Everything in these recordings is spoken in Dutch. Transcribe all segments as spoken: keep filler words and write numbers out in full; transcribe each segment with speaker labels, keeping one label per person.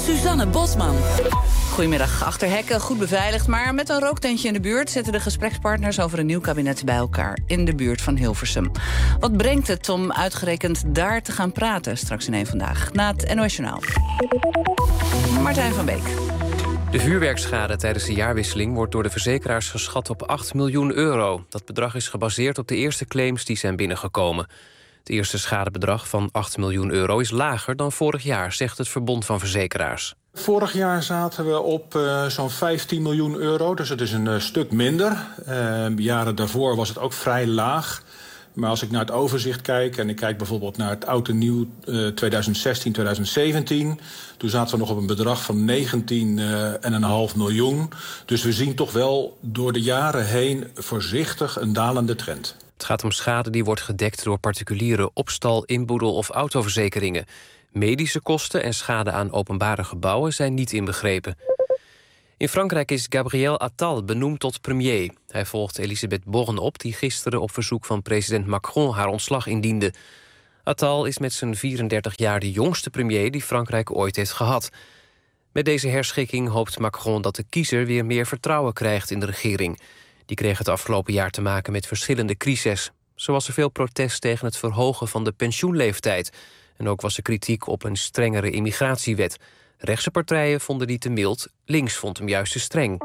Speaker 1: Suzanne Bosman. Goedemiddag. Achter hekken, goed beveiligd, maar met een rooktentje in de buurt zitten de gesprekspartners over een nieuw kabinet bij elkaar in de buurt van Hilversum. Wat brengt het om uitgerekend daar te gaan praten? Straks in één Vandaag, na het N O S Journaal. Martijn van Beek.
Speaker 2: De vuurwerkschade tijdens de jaarwisseling wordt door de verzekeraars geschat op acht miljoen euro. Dat bedrag is gebaseerd op de eerste claims die zijn binnengekomen. Het eerste schadebedrag van acht miljoen euro is lager dan vorig jaar, zegt het Verbond van Verzekeraars.
Speaker 3: Vorig jaar zaten we op uh, zo'n vijftien miljoen euro, dus het is een uh, stuk minder. Uh, jaren daarvoor was het ook vrij laag. Maar als ik naar het overzicht kijk, en ik kijk bijvoorbeeld naar het oud en nieuw uh, twintig zestien twintig zeventien... toen zaten we nog op een bedrag van negentien komma vijf miljoen. Dus we zien toch wel door de jaren heen voorzichtig een dalende trend.
Speaker 2: Het gaat om schade die wordt gedekt door particuliere opstal, inboedel of autoverzekeringen. Medische kosten en schade aan openbare gebouwen zijn niet inbegrepen. In Frankrijk is Gabriel Attal benoemd tot premier. Hij volgt Elisabeth Borne op, die gisteren op verzoek van president Macron haar ontslag indiende. Attal is met zijn vierendertig jaar de jongste premier die Frankrijk ooit heeft gehad. Met deze herschikking hoopt Macron dat de kiezer weer meer vertrouwen krijgt in de regering. Die kreeg het afgelopen jaar te maken met verschillende crises. Zo was er veel protest tegen het verhogen van de pensioenleeftijd. En ook was er kritiek op een strengere immigratiewet. Rechtse partijen vonden die te mild, links vond hem juist te streng.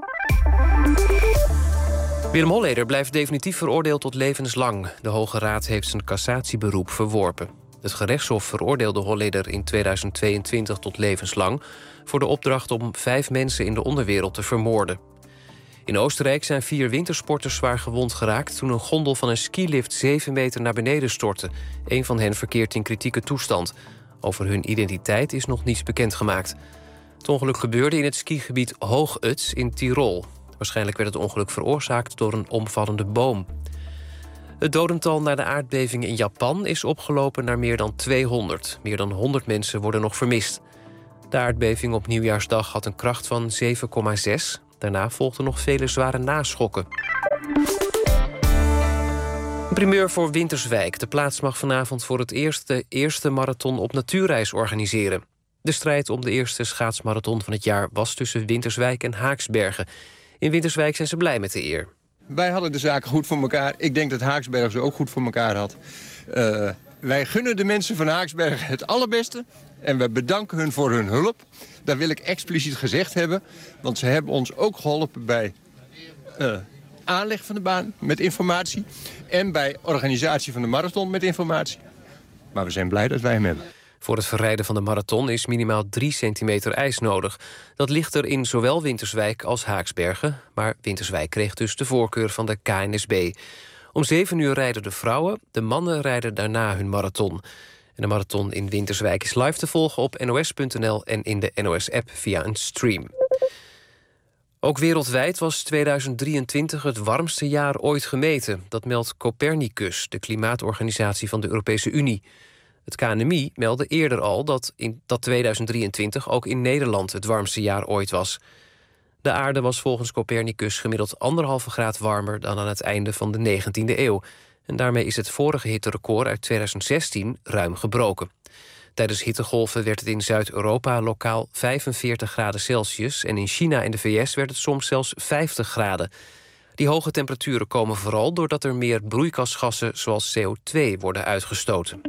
Speaker 2: Willem Holleder blijft definitief veroordeeld tot levenslang. De Hoge Raad heeft zijn cassatieberoep verworpen. Het gerechtshof veroordeelde Holleder in tweeduizend tweeëntwintig tot levenslang... voor de opdracht om vijf mensen in de onderwereld te vermoorden. In Oostenrijk zijn vier wintersporters zwaar gewond geraakt... toen een gondel van een skilift zeven meter naar beneden stortte. Een van hen verkeert in kritieke toestand. Over hun identiteit is nog niets bekendgemaakt. Het ongeluk gebeurde in het skigebied Hoog-Uts in Tirol. Waarschijnlijk werd het ongeluk veroorzaakt door een omvallende boom. Het dodental na de aardbeving in Japan is opgelopen naar meer dan tweehonderd. Meer dan honderd mensen worden nog vermist. De aardbeving op Nieuwjaarsdag had een kracht van zeven komma zes. Daarna volgden nog vele zware naschokken. Een primeur voor Winterswijk. De plaats mag vanavond voor het eerst de eerste marathon op natuurreis organiseren. De strijd om de eerste schaatsmarathon van het jaar was tussen Winterswijk en Haaksbergen. In Winterswijk zijn ze blij met de eer.
Speaker 4: Wij hadden de zaken goed voor elkaar. Ik denk dat Haaksbergen ze ook goed voor elkaar had. Uh, wij gunnen de mensen van Haaksbergen het allerbeste. En we bedanken hun voor hun hulp. Dat wil ik expliciet gezegd hebben. Want ze hebben ons ook geholpen bij uh, aanleg van de baan met informatie. En bij organisatie van de marathon met informatie. Maar we zijn blij dat wij hem hebben.
Speaker 2: Voor het verrijden van de marathon is minimaal drie centimeter ijs nodig. Dat ligt er in zowel Winterswijk als Haaksbergen. Maar Winterswijk kreeg dus de voorkeur van de K N S B. Om zeven uur rijden de vrouwen, de mannen rijden daarna hun marathon. En de marathon in Winterswijk is live te volgen op N O S punt N L... en in de N O S-app via een stream. Ook wereldwijd was tweeduizend drieëntwintig het warmste jaar ooit gemeten. Dat meldt Copernicus, de klimaatorganisatie van de Europese Unie. Het K N M I meldde eerder al dat, in, dat tweeduizend drieëntwintig ook in Nederland het warmste jaar ooit was. De aarde was volgens Copernicus gemiddeld anderhalve graad warmer dan aan het einde van de negentiende eeuw. En daarmee is het vorige hitterecord uit tweeduizend zestien ruim gebroken. Tijdens hittegolven werd het in Zuid-Europa lokaal vijfenveertig graden Celsius... en in China en de V S werd het soms zelfs vijftig graden. Die hoge temperaturen komen vooral doordat er meer broeikasgassen zoals C O twee worden uitgestoten.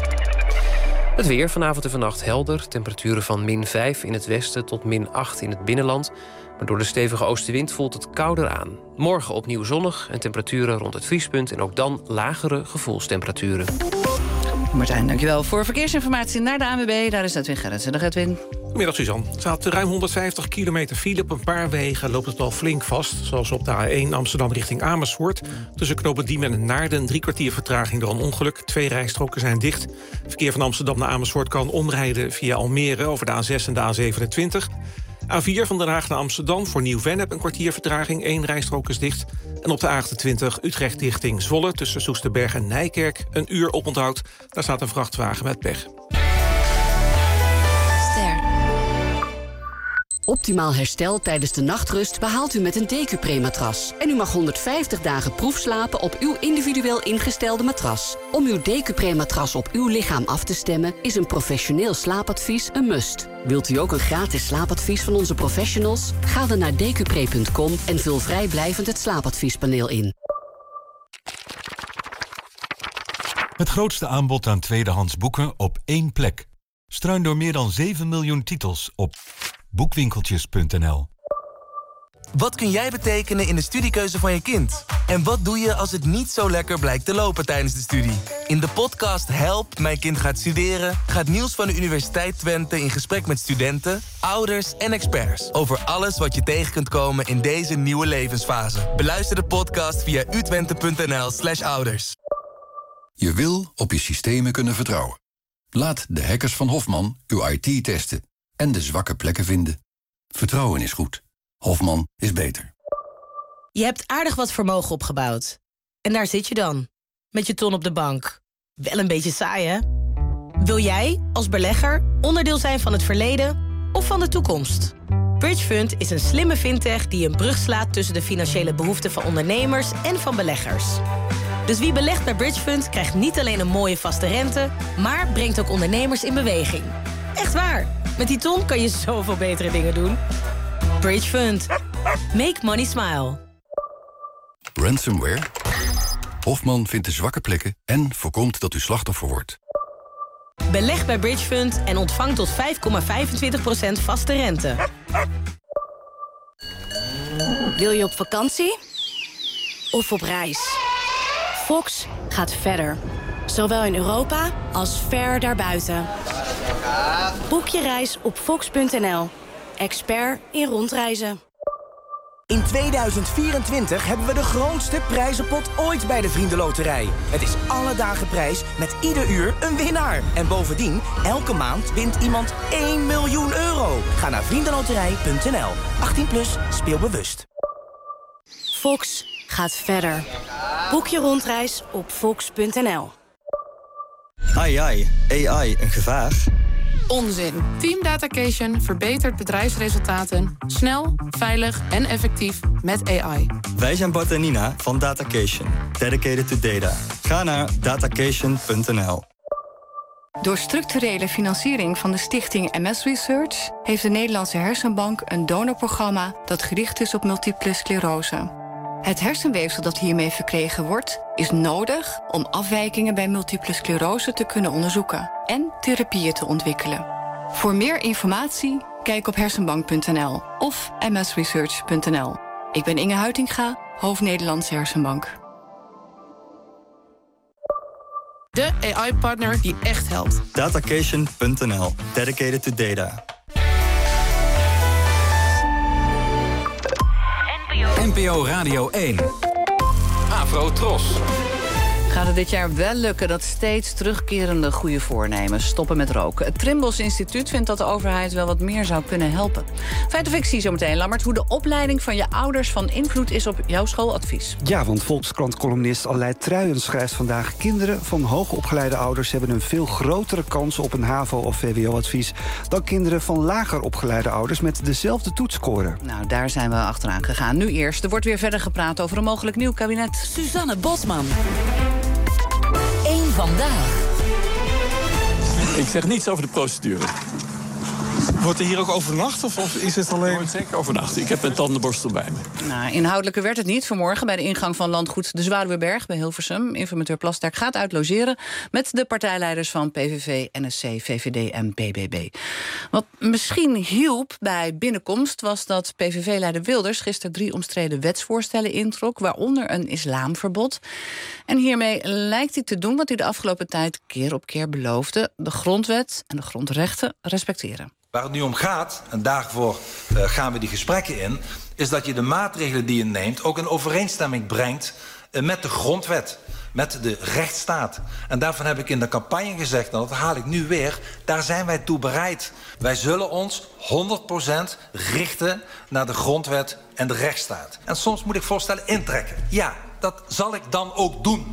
Speaker 2: Het weer vanavond en vannacht helder. Temperaturen van min vijf in het westen tot min acht in het binnenland. Maar door de stevige oostenwind voelt het kouder aan. Morgen opnieuw zonnig en temperaturen rond het vriespunt... en ook dan lagere gevoelstemperaturen.
Speaker 1: Martijn, dankjewel voor verkeersinformatie naar de A N W B. Daar is Edwin Gerritsen. Dag Edwin.
Speaker 5: Goedemiddag Suzanne. Er staat ruim honderdvijftig kilometer file. Op een paar wegen loopt het al flink vast. Zoals op de A één Amsterdam richting Amersfoort. Tussen knopen Diemen en Naarden drie kwartier vertraging door een ongeluk. Twee rijstroken zijn dicht. Verkeer van Amsterdam naar Amersfoort kan omrijden via Almere... over de A zes en de A zevenentwintig. A vier van Den Haag naar Amsterdam voor Nieuw-Vennep een kwartier vertraging. Eén rijstrook is dicht. En op de A achtentwintig Utrecht richting Zwolle... tussen Soesterberg en Nijkerk een uur oponthoud. Daar staat een vrachtwagen met pech.
Speaker 6: Optimaal herstel tijdens de nachtrust behaalt u met een Decupre-matras. En u mag honderdvijftig dagen proefslapen op uw individueel ingestelde matras. Om uw Decupre-matras op uw lichaam af te stemmen is een professioneel slaapadvies een must. Wilt u ook een gratis slaapadvies van onze professionals? Ga dan naar decupre punt com en vul vrijblijvend het slaapadviespaneel in.
Speaker 7: Het grootste aanbod aan tweedehands boeken op één plek. Struin door meer dan zeven miljoen titels op boekwinkeltjes punt n l.
Speaker 8: Wat kun jij betekenen in de studiekeuze van je kind? En wat doe je als het niet zo lekker blijkt te lopen tijdens de studie? In de podcast Help, mijn kind gaat studeren... gaat Niels van de Universiteit Twente in gesprek met studenten, ouders en experts... over alles wat je tegen kunt komen in deze nieuwe levensfase. Beluister de podcast via utwente punt n l slash ouders.
Speaker 9: Je wil op je systemen kunnen vertrouwen. Laat de hackers van Hofman uw I T testen en de zwakke plekken vinden. Vertrouwen is goed. Hofman is beter.
Speaker 10: Je hebt aardig wat vermogen opgebouwd. En daar zit je dan, met je ton op de bank. Wel een beetje saai, hè? Wil jij, als belegger, onderdeel zijn van het verleden of van de toekomst? Bridgefund is een slimme fintech die een brug slaat... tussen de financiële behoeften van ondernemers en van beleggers. Dus wie belegt bij Bridgefund krijgt niet alleen een mooie vaste rente... maar brengt ook ondernemers in beweging. Echt waar, met die ton kan je zoveel betere dingen doen. Bridgefund. Make money smile.
Speaker 9: Ransomware? Hofman vindt de zwakke plekken en voorkomt dat u slachtoffer wordt.
Speaker 10: Beleg bij Bridgefund en ontvang tot vijf komma vijfentwintig procent vaste rente.
Speaker 11: Wil je op vakantie? Of op reis? Fox gaat verder. Zowel in Europa als ver daarbuiten. Boek je reis op fox punt n l. Expert in rondreizen.
Speaker 12: In tweeduizend vierentwintig hebben we de grootste prijzenpot ooit bij de Vriendenloterij. Het is alle dagen prijs met ieder uur een winnaar. En bovendien, elke maand wint iemand één miljoen euro. Ga naar vriendenloterij punt n l. achttien plus, speel bewust.
Speaker 11: Fox gaat verder. Boek je rondreis op fox punt n l.
Speaker 13: Ai ai, A I, een gevaar?
Speaker 14: Onzin. Team Datacation verbetert bedrijfsresultaten snel, veilig en effectief met A I.
Speaker 13: Wij zijn Bart en Nina van Datacation. Dedicated to data. Ga naar datacation punt n l.
Speaker 15: Door structurele financiering van de stichting M S Research... heeft de Nederlandse Hersenbank een donorprogramma... dat gericht is op multiple sclerose. Het hersenweefsel dat hiermee verkregen wordt... is nodig om afwijkingen bij multiple sclerose te kunnen onderzoeken... en therapieën te ontwikkelen. Voor meer informatie, kijk op hersenbank punt n l of m s research punt n l. Ik ben Inge Huitinga, hoofd Nederlandse Hersenbank.
Speaker 14: De A I-partner die echt helpt.
Speaker 13: Datacation punt n l. Dedicated to data.
Speaker 16: N P O Radio één. Afro Tros.
Speaker 1: Gaat het dit jaar wel lukken dat steeds terugkerende goede voornemens stoppen met roken? Het Trimbos Instituut vindt dat de overheid wel wat meer zou kunnen helpen. Feit of fictie zometeen, Lammert, hoe de opleiding van je ouders van invloed is op jouw schooladvies.
Speaker 17: Ja, want Volkskrant-columnist Aleid Truijens schrijft vandaag... kinderen van hoogopgeleide ouders hebben een veel grotere kans op een HAVO- of V W O-advies... dan kinderen van lager opgeleide ouders met dezelfde toetsscore.
Speaker 1: Nou, daar zijn we achteraan gegaan. Nu eerst, er wordt weer verder gepraat over een mogelijk nieuw kabinet.
Speaker 10: Suzanne Bosman.
Speaker 18: Eén vandaag.
Speaker 19: Ik zeg niets over de procedure.
Speaker 20: Wordt er hier ook overnacht of, of is het alleen...
Speaker 19: Ik word zeker overnacht. Ik heb een tandenborstel bij me.
Speaker 1: Nou, inhoudelijker werd het niet vanmorgen bij de ingang van landgoed De Zwaluweberg bij Hilversum. Informateur Plasterk gaat uit logeren met de partijleiders van P V V, N S C, V V D en B B B. Wat misschien hielp bij binnenkomst was dat P V V-leider Wilders gisteren drie omstreden wetsvoorstellen introk, waaronder een islamverbod. En hiermee lijkt hij te doen wat hij de afgelopen tijd keer op keer beloofde: de grondwet en de grondrechten respecteren.
Speaker 21: Waar het nu om gaat, en daarvoor uh, gaan we die gesprekken in, is dat je de maatregelen die je neemt ook in overeenstemming brengt uh, met de grondwet, met de rechtsstaat. En daarvan heb ik in de campagne gezegd, en dat haal ik nu weer, daar zijn wij toe bereid. Wij zullen ons honderd procent richten naar de grondwet en de rechtsstaat. En soms moet ik voorstellen intrekken. Ja, dat zal ik dan ook doen.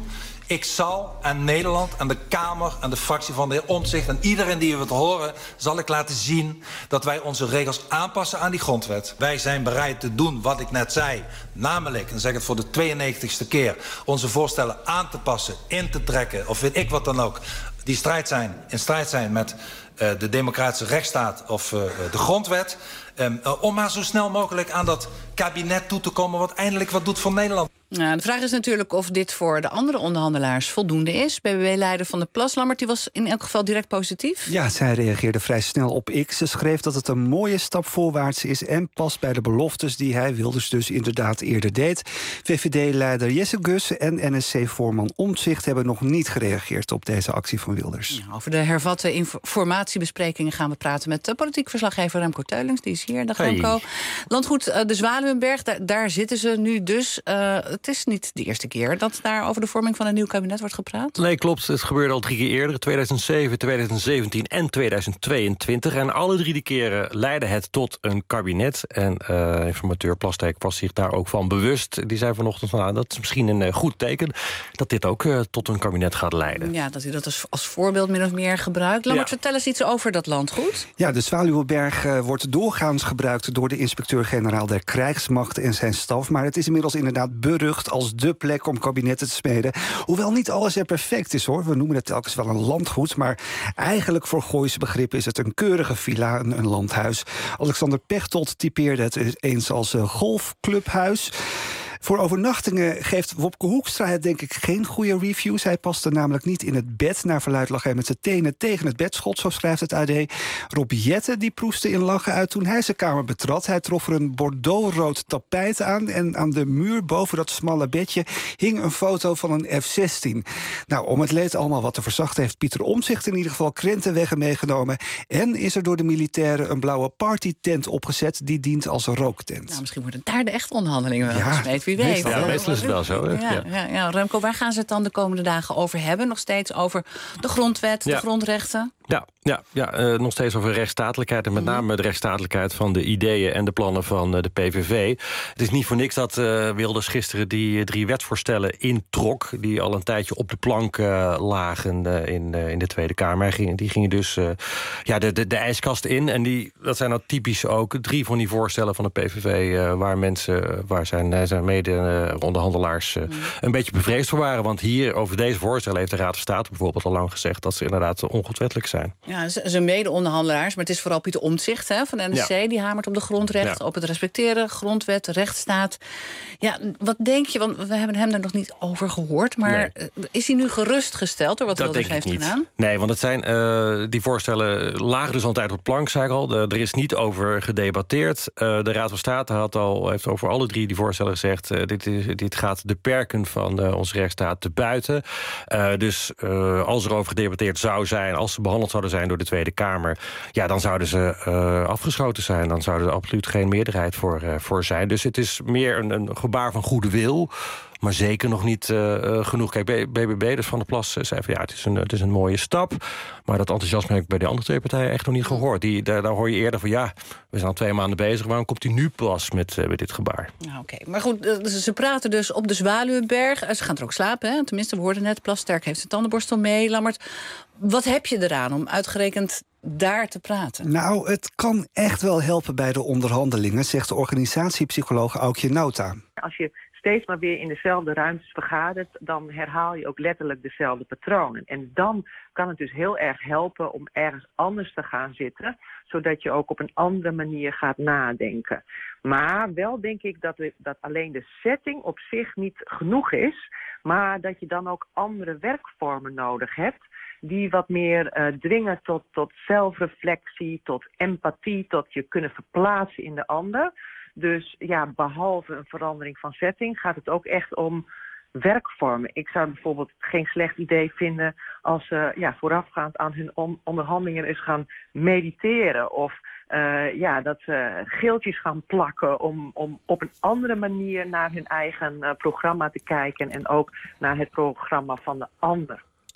Speaker 21: Ik zal aan Nederland, aan de Kamer, aan de fractie van de heer Omtzigt... en iedereen die het horen, zal ik laten zien... dat wij onze regels aanpassen aan die grondwet. Wij zijn bereid te doen wat ik net zei. Namelijk, en zeg het voor de tweeënnegentigste keer... onze voorstellen aan te passen, in te trekken... of weet ik wat dan ook, die strijd zijn, in strijd zijn met uh, de democratische rechtsstaat... of uh, de grondwet... Um, uh, om maar zo snel mogelijk aan dat kabinet toe te komen... wat eindelijk wat doet voor Nederland.
Speaker 1: Nou, de vraag is natuurlijk of dit voor de andere onderhandelaars voldoende is. B B W-leider Van der Plas, Lammert, die was in elk geval direct positief.
Speaker 17: Ja, zij reageerde vrij snel op X. Ze schreef dat het een mooie stap voorwaarts is... en past bij de beloftes die hij Wilders dus inderdaad eerder deed. V V D-leider Jesse Gus en N S C-voorman Omtzigt... hebben nog niet gereageerd op deze actie van Wilders.
Speaker 1: Ja, over de hervatte informatiebesprekingen gaan we praten... met de politiek verslaggever Remco Teulings. Die is hier, dag Remco. Hey. Landgoed uh, de Zwaluwenberg, daar, daar zitten ze nu dus... Uh, Het is niet de eerste keer dat daar over de vorming van een nieuw kabinet wordt gepraat.
Speaker 18: Nee, klopt. Het gebeurde al drie keer eerder. tweeduizend zeven, tweeduizend zeventien en tweeduizend tweeëntwintig. En alle drie de keren leidde het tot een kabinet. En uh, informateur Plasterk was zich daar ook van bewust. Die zei vanochtend van, nou, dat is misschien een uh, goed teken... dat dit ook uh, tot een kabinet gaat leiden.
Speaker 1: Ja, dat u dat als, als voorbeeld min of meer gebruikt. Lammert, ja. Vertel eens iets over dat landgoed.
Speaker 17: Ja, de Zwaluwenberg uh, wordt doorgaans gebruikt... door de inspecteur-generaal der Krijgsmacht en zijn staf. Maar het is inmiddels inderdaad berucht als dé plek om kabinetten te smeden. Hoewel niet alles er perfect is, hoor. We noemen het telkens wel een landgoed, maar eigenlijk voor Gooise begrippen is het een keurige villa, een, een landhuis. Alexander Pechtold typeerde het eens als een golfclubhuis. Voor overnachtingen geeft Wopke Hoekstra het denk ik geen goede reviews. Hij paste namelijk niet in het bed. Naar verluidt lag hij met zijn tenen tegen het bedschot, zo schrijft het A D. Rob Jetten die proestte in lachen uit toen hij zijn kamer betrad. Hij trof er een bordeauxrood tapijt aan... en aan de muur boven dat smalle bedje hing een foto van een F zestien. Nou, om het leed allemaal wat te verzachten... heeft Pieter Omtzigt in ieder geval krentenweggen meegenomen... en is er door de militairen een blauwe partytent opgezet... die dient als rooktent.
Speaker 1: Nou, misschien worden daar de echte onderhandelingen wel
Speaker 17: ja.
Speaker 1: gesmeed. Wie weet.
Speaker 18: Ja, meestal is het wel zo. Hè?
Speaker 1: Ja,
Speaker 18: Ja.
Speaker 1: ja, ja. Remco, waar gaan ze het dan de komende dagen over hebben? Nog steeds over de grondwet,
Speaker 18: Ja.
Speaker 1: de grondrechten?
Speaker 18: Ja, ja, ja uh, nog steeds over rechtsstatelijkheid... en met name de rechtsstatelijkheid van de ideeën en de plannen van uh, de P V V. Het is niet voor niks dat uh, Wilders gisteren die uh, drie wetsvoorstellen introk... die al een tijdje op de plank uh, lagen uh, in, uh, in de Tweede Kamer. Gingen, die gingen dus uh, ja, de, de, de ijskast in. En die, dat zijn nou typisch ook drie van die voorstellen van de P V V... Uh, waar mensen, waar zijn, zijn mede-onderhandelaars uh, mm. een beetje bevreesd voor waren. Want hier, over deze voorstellen, heeft de Raad van State bijvoorbeeld al lang gezegd... dat ze inderdaad ongrondwettelijk zijn.
Speaker 1: Ja, zijn mede-onderhandelaars, maar het is vooral Pieter Omtzigt hè, van de N S C... Ja. Die hamert op de grondrechten, ja. op het respecteren, grondwet, rechtsstaat. Ja, wat denk je, want we hebben hem er nog niet over gehoord... maar nee. Is hij nu gerustgesteld door wat Wilders heeft
Speaker 18: niet.
Speaker 1: gedaan?
Speaker 18: Nee, want het zijn, uh, die voorstellen lagen dus al een tijd op de plank, zei ik al. De, er is niet over gedebatteerd. Uh, de Raad van State had al, heeft over alle drie die voorstellen gezegd... Uh, dit, is, dit gaat de perken van uh, onze rechtsstaat te buiten. Uh, dus uh, als er over gedebatteerd zou zijn... als ze behandeld zouden zijn door de Tweede Kamer... ja, dan zouden ze uh, afgeschoten zijn. Dan zou er absoluut geen meerderheid voor, uh, voor zijn. Dus het is meer een, een gebaar van goede wil... maar zeker nog niet uh, uh, genoeg. Kijk, B B B, dus Van der Plas, uh, zei van ja, het is, een, het is een mooie stap. Maar dat enthousiasme heb ik bij de andere twee partijen echt nog niet gehoord. Die, daar, daar hoor je eerder van ja, we zijn al twee maanden bezig. Waarom komt hij nu pas met, uh, met dit gebaar?
Speaker 1: Nou, Oké, okay. Maar goed, uh, ze praten dus op de Zwaluwenberg. Uh, ze gaan er ook slapen, hè? Tenminste, we hoorden net, Plasterk heeft zijn tandenborstel mee. Lammert, wat heb je eraan om uitgerekend daar te praten?
Speaker 17: Nou, het kan echt wel helpen bij de onderhandelingen... zegt de organisatiepsycholoog Aukje Nauta.
Speaker 22: Als je steeds maar weer in dezelfde ruimtes vergadert... dan herhaal je ook letterlijk dezelfde patronen. En dan kan het dus heel erg helpen om ergens anders te gaan zitten... zodat je ook op een andere manier gaat nadenken. Maar wel denk ik dat, we, dat alleen de setting op zich niet genoeg is... maar dat je dan ook andere werkvormen nodig hebt... die wat meer uh, dwingen tot, tot zelfreflectie, tot empathie... tot je kunnen verplaatsen in de ander... Dus ja, behalve een verandering van setting gaat het ook echt om werkvormen. Ik zou bijvoorbeeld geen slecht idee vinden als ze uh, ja, voorafgaand aan hun on- onderhandelingen eens gaan mediteren. Of uh, ja, dat ze geeltjes gaan plakken om, om op een andere manier naar hun eigen uh, programma te kijken. En ook naar het programma van de ander.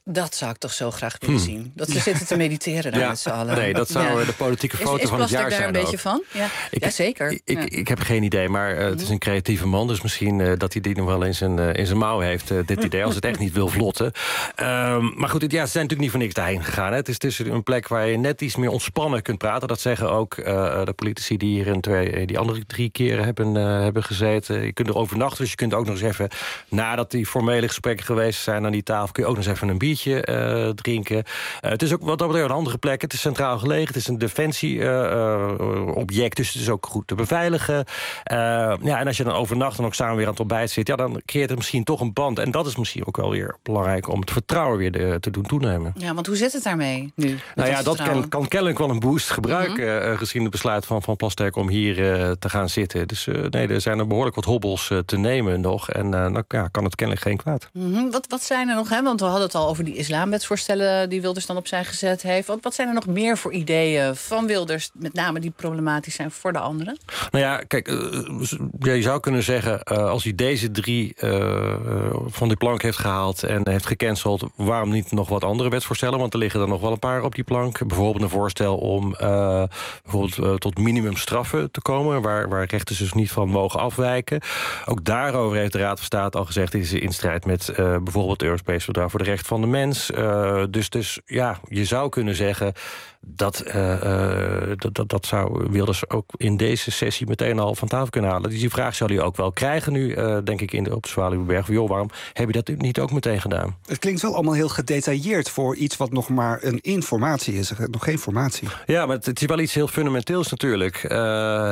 Speaker 1: Dat zou ik toch zo graag willen
Speaker 18: Hmm.
Speaker 1: zien. Dat ze zitten te mediteren daar
Speaker 18: Ja,
Speaker 1: met z'n allen.
Speaker 18: nee, dat zou
Speaker 1: Ja.
Speaker 18: de politieke
Speaker 1: Is-
Speaker 18: foto
Speaker 1: is
Speaker 18: van het jaar
Speaker 1: Plasterk
Speaker 18: zijn
Speaker 1: daar een beetje
Speaker 18: ook.
Speaker 1: van? Ja,
Speaker 18: Ik-
Speaker 1: ja zeker.
Speaker 18: Ik,
Speaker 1: Ja.
Speaker 18: ik heb geen idee, maar uh, het is een creatieve man. Dus misschien uh, dat hij die nog wel in zijn, uh, in zijn mouw heeft, uh, dit idee. Als het echt niet wil vlotten. Um, maar goed, het, ja, ze zijn natuurlijk niet voor niks daarheen gegaan. Hè. Het is dus een plek waar je net iets meer ontspannen kunt praten. Dat zeggen ook uh, de politici die hier in twee, die andere drie keren hebben, uh, hebben gezeten. Je kunt er overnachten, dus je kunt ook nog eens even... nadat die formele gesprekken geweest zijn aan die tafel... kun je ook nog eens even een biertje uh, drinken. Uh, het is ook wat dat betreft een andere plek. Het is centraal gelegen, het is een defensie-object... Uh, uh, dus het is ook goed te beveiligen. Uh, ja, en als je dan overnacht en ook samen weer aan het ontbijt zit... ja, dan creëert het misschien toch een band. En dat is misschien ook wel weer belangrijk... om het vertrouwen weer de, te doen toenemen.
Speaker 1: Ja, want hoe zit het daarmee nu?
Speaker 18: Nou ja, dat kan, kan kennelijk wel een boost gebruiken... Mm-hmm. uh, gezien het besluit van, van Plasterk om hier uh, te gaan zitten. Dus uh, nee, er zijn er behoorlijk wat hobbels uh, te nemen nog. En uh, dan ja, kan het kennelijk geen kwaad.
Speaker 1: Mm-hmm. Wat, wat zijn er nog, hè? Want we hadden het al over die islamwetsvoorstellen... die Wilders dan opzij gezet heeft. Wat, wat zijn er nog meer voor ideeën van Wilders... met name die problematisch zijn voor de anderen?
Speaker 18: Nou ja, kijk, uh, je zou kunnen zeggen... Uh, als hij deze drie uh, van die plank heeft gehaald en heeft gecanceld... waarom niet nog wat andere wetsvoorstellen? Want er liggen er nog wel een paar op die plank. Bijvoorbeeld een voorstel om uh, bijvoorbeeld, uh, tot minimumstraffen te komen... Waar, waar rechters dus niet van mogen afwijken. Ook daarover heeft de Raad van State al gezegd... is in strijd met uh, bijvoorbeeld het Europees Verdrag voor de Rechten van de Mens. Uh, dus, dus ja, je zou kunnen zeggen... Dat, uh, uh, dat, dat, dat zou Wilders ook in deze sessie meteen al van tafel kunnen halen. Dus die vraag zal hij ook wel krijgen nu, uh, denk ik, in de, op de Zwaluweberg. Joh, waarom heb je dat niet ook meteen gedaan?
Speaker 17: Het klinkt wel allemaal heel gedetailleerd voor iets wat nog maar een informatie is. Nog geen formatie.
Speaker 18: Ja, maar het, het is wel iets heel fundamenteels natuurlijk. Uh,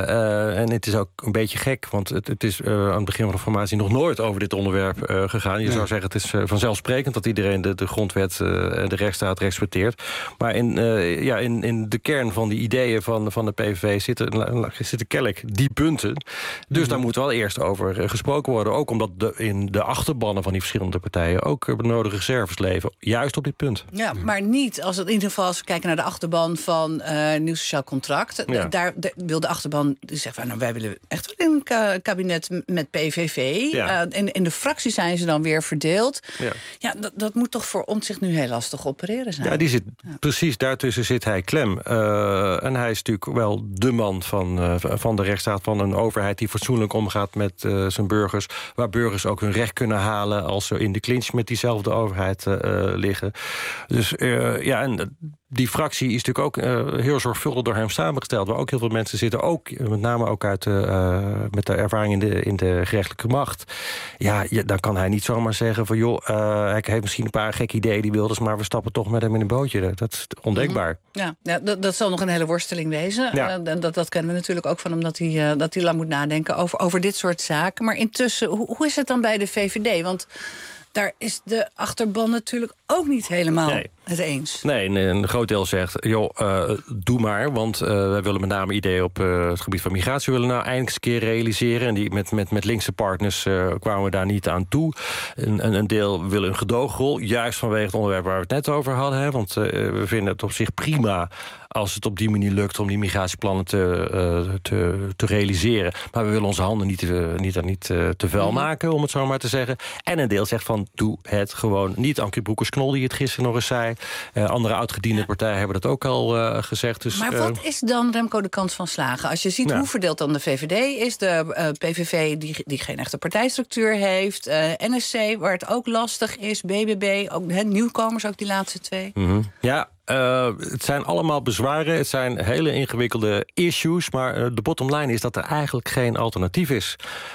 Speaker 18: uh, en het is ook een beetje gek, want het, het is uh, aan het begin van de formatie nog nooit over dit onderwerp uh, gegaan. Je nee. zou zeggen, het is uh, vanzelfsprekend dat iedereen de, de grondwet en uh, de rechtsstaat respecteert. Maar in, uh, ja, in, in de kern van die ideeën van, van de P V V zitten, zitten kennelijk die punten. Dus mm-hmm. daar moet wel eerst over uh, gesproken worden. Ook omdat de, in de achterbannen van die verschillende partijen ook uh, de nodige reserves leven. Juist op dit punt.
Speaker 1: Ja, maar niet als het in ieder geval als we kijken naar de achterban van uh, nieuw sociaal contract. Ja. Daar de, wil de achterban die zegt van nou wij willen echt wel een ka- kabinet met P V V. Ja. Uh, in, in de fractie zijn ze dan weer verdeeld. Ja, ja dat, dat moet toch voor Omtzigt nu heel lastig opereren zijn.
Speaker 18: Ja, die zit
Speaker 1: ja.
Speaker 18: precies daartussen zit hij klem. Uh, en hij is natuurlijk wel de man van, uh, van de rechtsstaat, van een overheid die fatsoenlijk omgaat met uh, zijn burgers. Waar burgers ook hun recht kunnen halen als ze in de clinch met diezelfde overheid uh, liggen. Dus uh, ja, en die fractie is natuurlijk ook uh, heel zorgvuldig door hem samengesteld. Waar ook heel veel mensen zitten, ook met name ook uit de, uh, met de ervaring in de, in de gerechtelijke macht. Ja, je, dan kan hij niet zomaar zeggen van joh, uh, hij heeft misschien een paar gekke ideeën die Wilders, maar we stappen toch met hem in een bootje. Dat is ondenkbaar.
Speaker 1: Ja, ja dat, dat zal nog een hele worsteling wezen.
Speaker 18: Ja.
Speaker 1: Uh, dat, dat kennen we natuurlijk ook van hem, dat hij, uh, dat hij lang moet nadenken over, over dit soort zaken. Maar intussen, hoe, hoe is het dan bij de V V D? Want daar is de achterban natuurlijk ook niet helemaal nee. het eens.
Speaker 18: Nee, een groot deel zegt, joh, uh, doe maar. Want uh, wij willen met name ideeën op uh, het gebied van migratie... willen nou eindelijk eens een keer realiseren. En die, met, met, met linkse partners uh, kwamen we daar niet aan toe. Een, een deel wil een gedoogrol, juist vanwege het onderwerp waar we het net over hadden. Hè, want uh, we vinden het op zich prima als het op die manier lukt om die migratieplannen te, uh, te, te realiseren. Maar we willen onze handen niet, uh, niet, niet uh, te vuil maken, om het zo maar te zeggen. En een deel zegt van, doe het gewoon niet. Ankie Broekers-Knol, die het gisteren nog eens zei. Uh, andere oudgediende ja. partijen hebben dat ook al uh, gezegd. Dus,
Speaker 1: maar wat uh, is dan, Remco, de kans van slagen? Als je ziet ja. hoe verdeeld dan de V V D is, de uh, P V V die, die geen echte partijstructuur heeft, uh, N S C waar het ook lastig is, B B B, ook he, nieuwkomers, ook die laatste twee.
Speaker 18: Mm-hmm. Ja. Uh, het zijn allemaal bezwaren, het zijn hele ingewikkelde issues... maar uh, de bottom line is dat er eigenlijk geen alternatief is.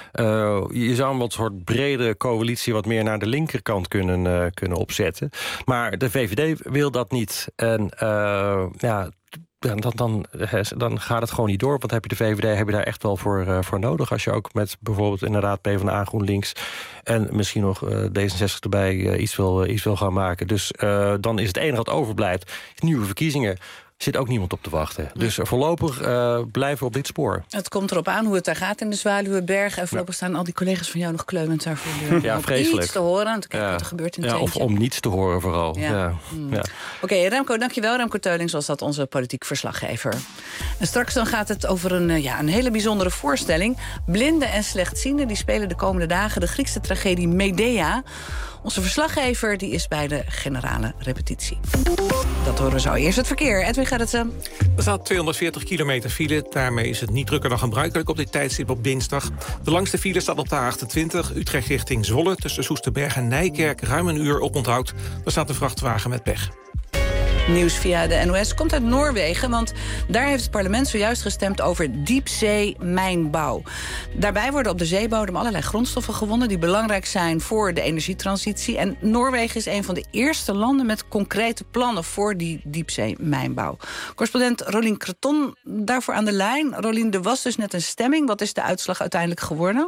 Speaker 18: Uh, je zou een wat soort brede coalitie... wat meer naar de linkerkant kunnen, uh, kunnen opzetten. Maar de V V D wil dat niet. En uh, ja... Dan, dan, dan gaat het gewoon niet door. Want heb je de V V D heb je daar echt wel voor, uh, voor nodig. Als je ook met bijvoorbeeld inderdaad PvdA, GroenLinks... en misschien nog uh, D zesenzestig erbij uh, iets, wil, uh, iets wil gaan maken. Dus uh, dan is het enige wat overblijft nieuwe verkiezingen. Zit ook niemand op te wachten. Dus voorlopig uh, blijven we op dit spoor.
Speaker 1: Het komt erop aan hoe het daar gaat in de Zwaluweberg. En voorlopig ja. staan al die collega's van jou nog kleumend daar voor de deur.
Speaker 18: Ja, vreselijk.
Speaker 1: Iets te horen, en te kijken
Speaker 18: ja.
Speaker 1: wat er gebeurt in het
Speaker 18: ja, Of om niets te horen vooral. Ja. Ja.
Speaker 1: Hmm. Ja. Oké, okay, Remco, dankjewel. Remco Teulings was dat, onze politiek verslaggever. En straks dan gaat het over een, ja, een hele bijzondere voorstelling. Blinden en slechtzienden die spelen de komende dagen de Griekse tragedie Medea Onze verslaggever die is bij de generale repetitie. Dat horen we zo. Eerst het verkeer. Edwin Gerritsen.
Speaker 5: Er staat tweehonderdveertig kilometer file. Daarmee is het niet drukker dan gebruikelijk op dit tijdstip op dinsdag. De langste file staat op de A achtentwintig. Utrecht richting Zwolle. Tussen Soesterberg en Nijkerk ruim een uur op onthoud. Daar staat een vrachtwagen met pech.
Speaker 1: Nieuws via de N O S komt uit Noorwegen, want daar heeft het parlement zojuist gestemd over diepzeemijnbouw. Daarbij worden op de zeebodem allerlei grondstoffen gewonnen die belangrijk zijn voor de energietransitie. En Noorwegen is een van de eerste landen met concrete plannen voor die diepzeemijnbouw. Correspondent Rolien Creton daarvoor aan de lijn. Rolien, er was dus net een stemming. Wat is de uitslag uiteindelijk geworden?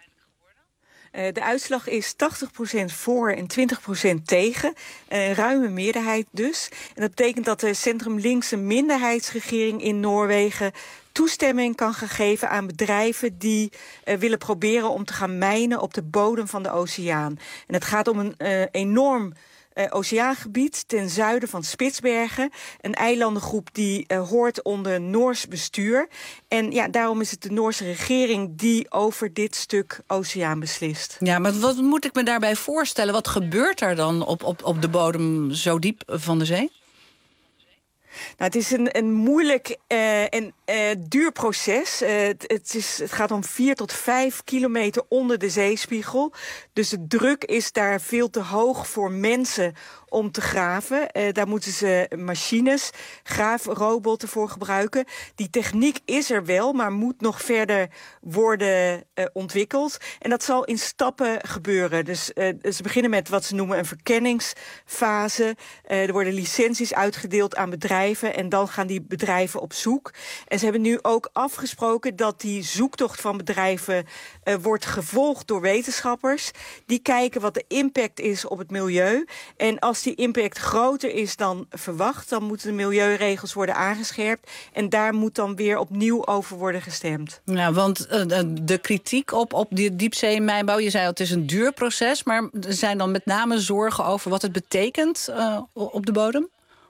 Speaker 3: Uh, de uitslag is tachtig procent voor en twintig procent tegen. Een ruime meerderheid dus. En dat betekent dat de centrum-linkse minderheidsregering in Noorwegen toestemming kan gaan geven aan bedrijven die uh, willen proberen om te gaan mijnen op de bodem van de oceaan. En het gaat om een uh, enorm Uh, oceaangebied ten zuiden van Spitsbergen. Een eilandengroep die uh, hoort onder Noors bestuur. En ja, daarom is het de Noorse regering die over dit stuk oceaan beslist.
Speaker 1: Ja, maar wat moet ik me daarbij voorstellen? Wat gebeurt er dan op, op, op de bodem zo diep van de zee?
Speaker 3: Nou, het is een, een moeilijk uh, en uh, duur proces. Uh, het, het, is, het gaat om vier tot vijf kilometer onder de zeespiegel. Dus de druk is daar veel te hoog voor mensen om te graven. Uh, daar moeten ze machines, graafrobotten voor gebruiken. Die techniek is er wel, maar moet nog verder worden uh, ontwikkeld. En dat zal in stappen gebeuren. Dus uh, ze beginnen met wat ze noemen een verkenningsfase. Uh, er worden licenties uitgedeeld aan bedrijven en dan gaan die bedrijven op zoek. En ze hebben nu ook afgesproken dat die zoektocht van bedrijven uh, wordt gevolgd door wetenschappers. Die kijken wat de impact is op het milieu. En als die impact groter is dan verwacht, dan moeten de milieuregels worden aangescherpt. En daar moet dan weer opnieuw over worden gestemd.
Speaker 1: Ja, want uh, de kritiek op, op die diepzeemijnbouw, je zei al, het is een duur proces, maar er zijn dan met name zorgen over wat het betekent uh, op de bodem?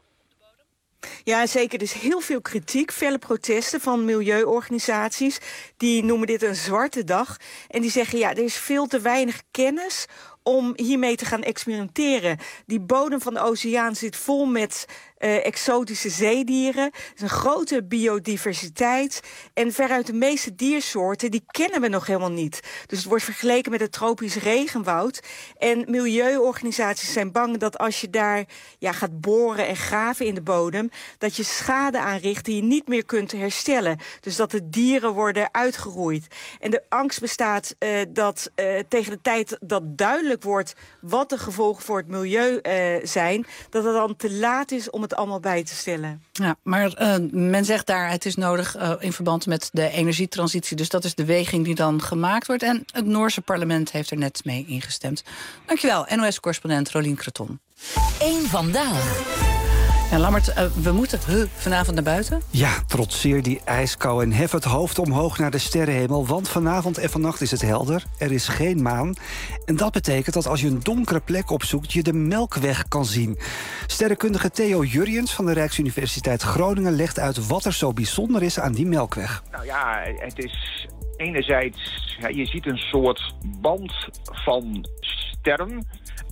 Speaker 3: Ja, zeker. Er is heel veel kritiek, felle protesten van milieuorganisaties. Die noemen dit een zwarte dag. En die zeggen, ja, er is veel te weinig kennis om hiermee te gaan experimenteren. Die bodem van de oceaan zit vol met uh, exotische zeedieren. Er is een grote biodiversiteit. En veruit de meeste diersoorten, die kennen we nog helemaal niet. Dus het wordt vergeleken met het tropisch regenwoud. En milieuorganisaties zijn bang dat als je daar ja, gaat boren en graven in de bodem, dat je schade aanricht die je niet meer kunt herstellen. Dus dat de dieren worden uitgeroeid. En de angst bestaat uh, dat uh, tegen de tijd dat duidelijk wordt wat de gevolgen voor het milieu uh, zijn, dat het dan te laat is om het allemaal bij te stellen.
Speaker 1: Ja, maar uh, men zegt daar, het is nodig uh, in verband met de energietransitie. Dus dat is de weging die dan gemaakt wordt. En het Noorse parlement heeft er net mee ingestemd. Dankjewel, N O S-correspondent Rolien Creton.
Speaker 4: Eén vandaag.
Speaker 1: Ja, Lammert, uh, we moeten uh, vanavond naar buiten.
Speaker 17: Ja, trotseer die ijskou en hef het hoofd omhoog naar de sterrenhemel. Want vanavond en vannacht is het helder. Er is geen maan. En dat betekent dat als je een donkere plek opzoekt, je de Melkweg kan zien. Sterrenkundige Theo Jurriëns van de Rijksuniversiteit Groningen legt uit wat er zo bijzonder is aan die Melkweg.
Speaker 23: Nou ja, het is enerzijds, ja, je ziet een soort band van sterren.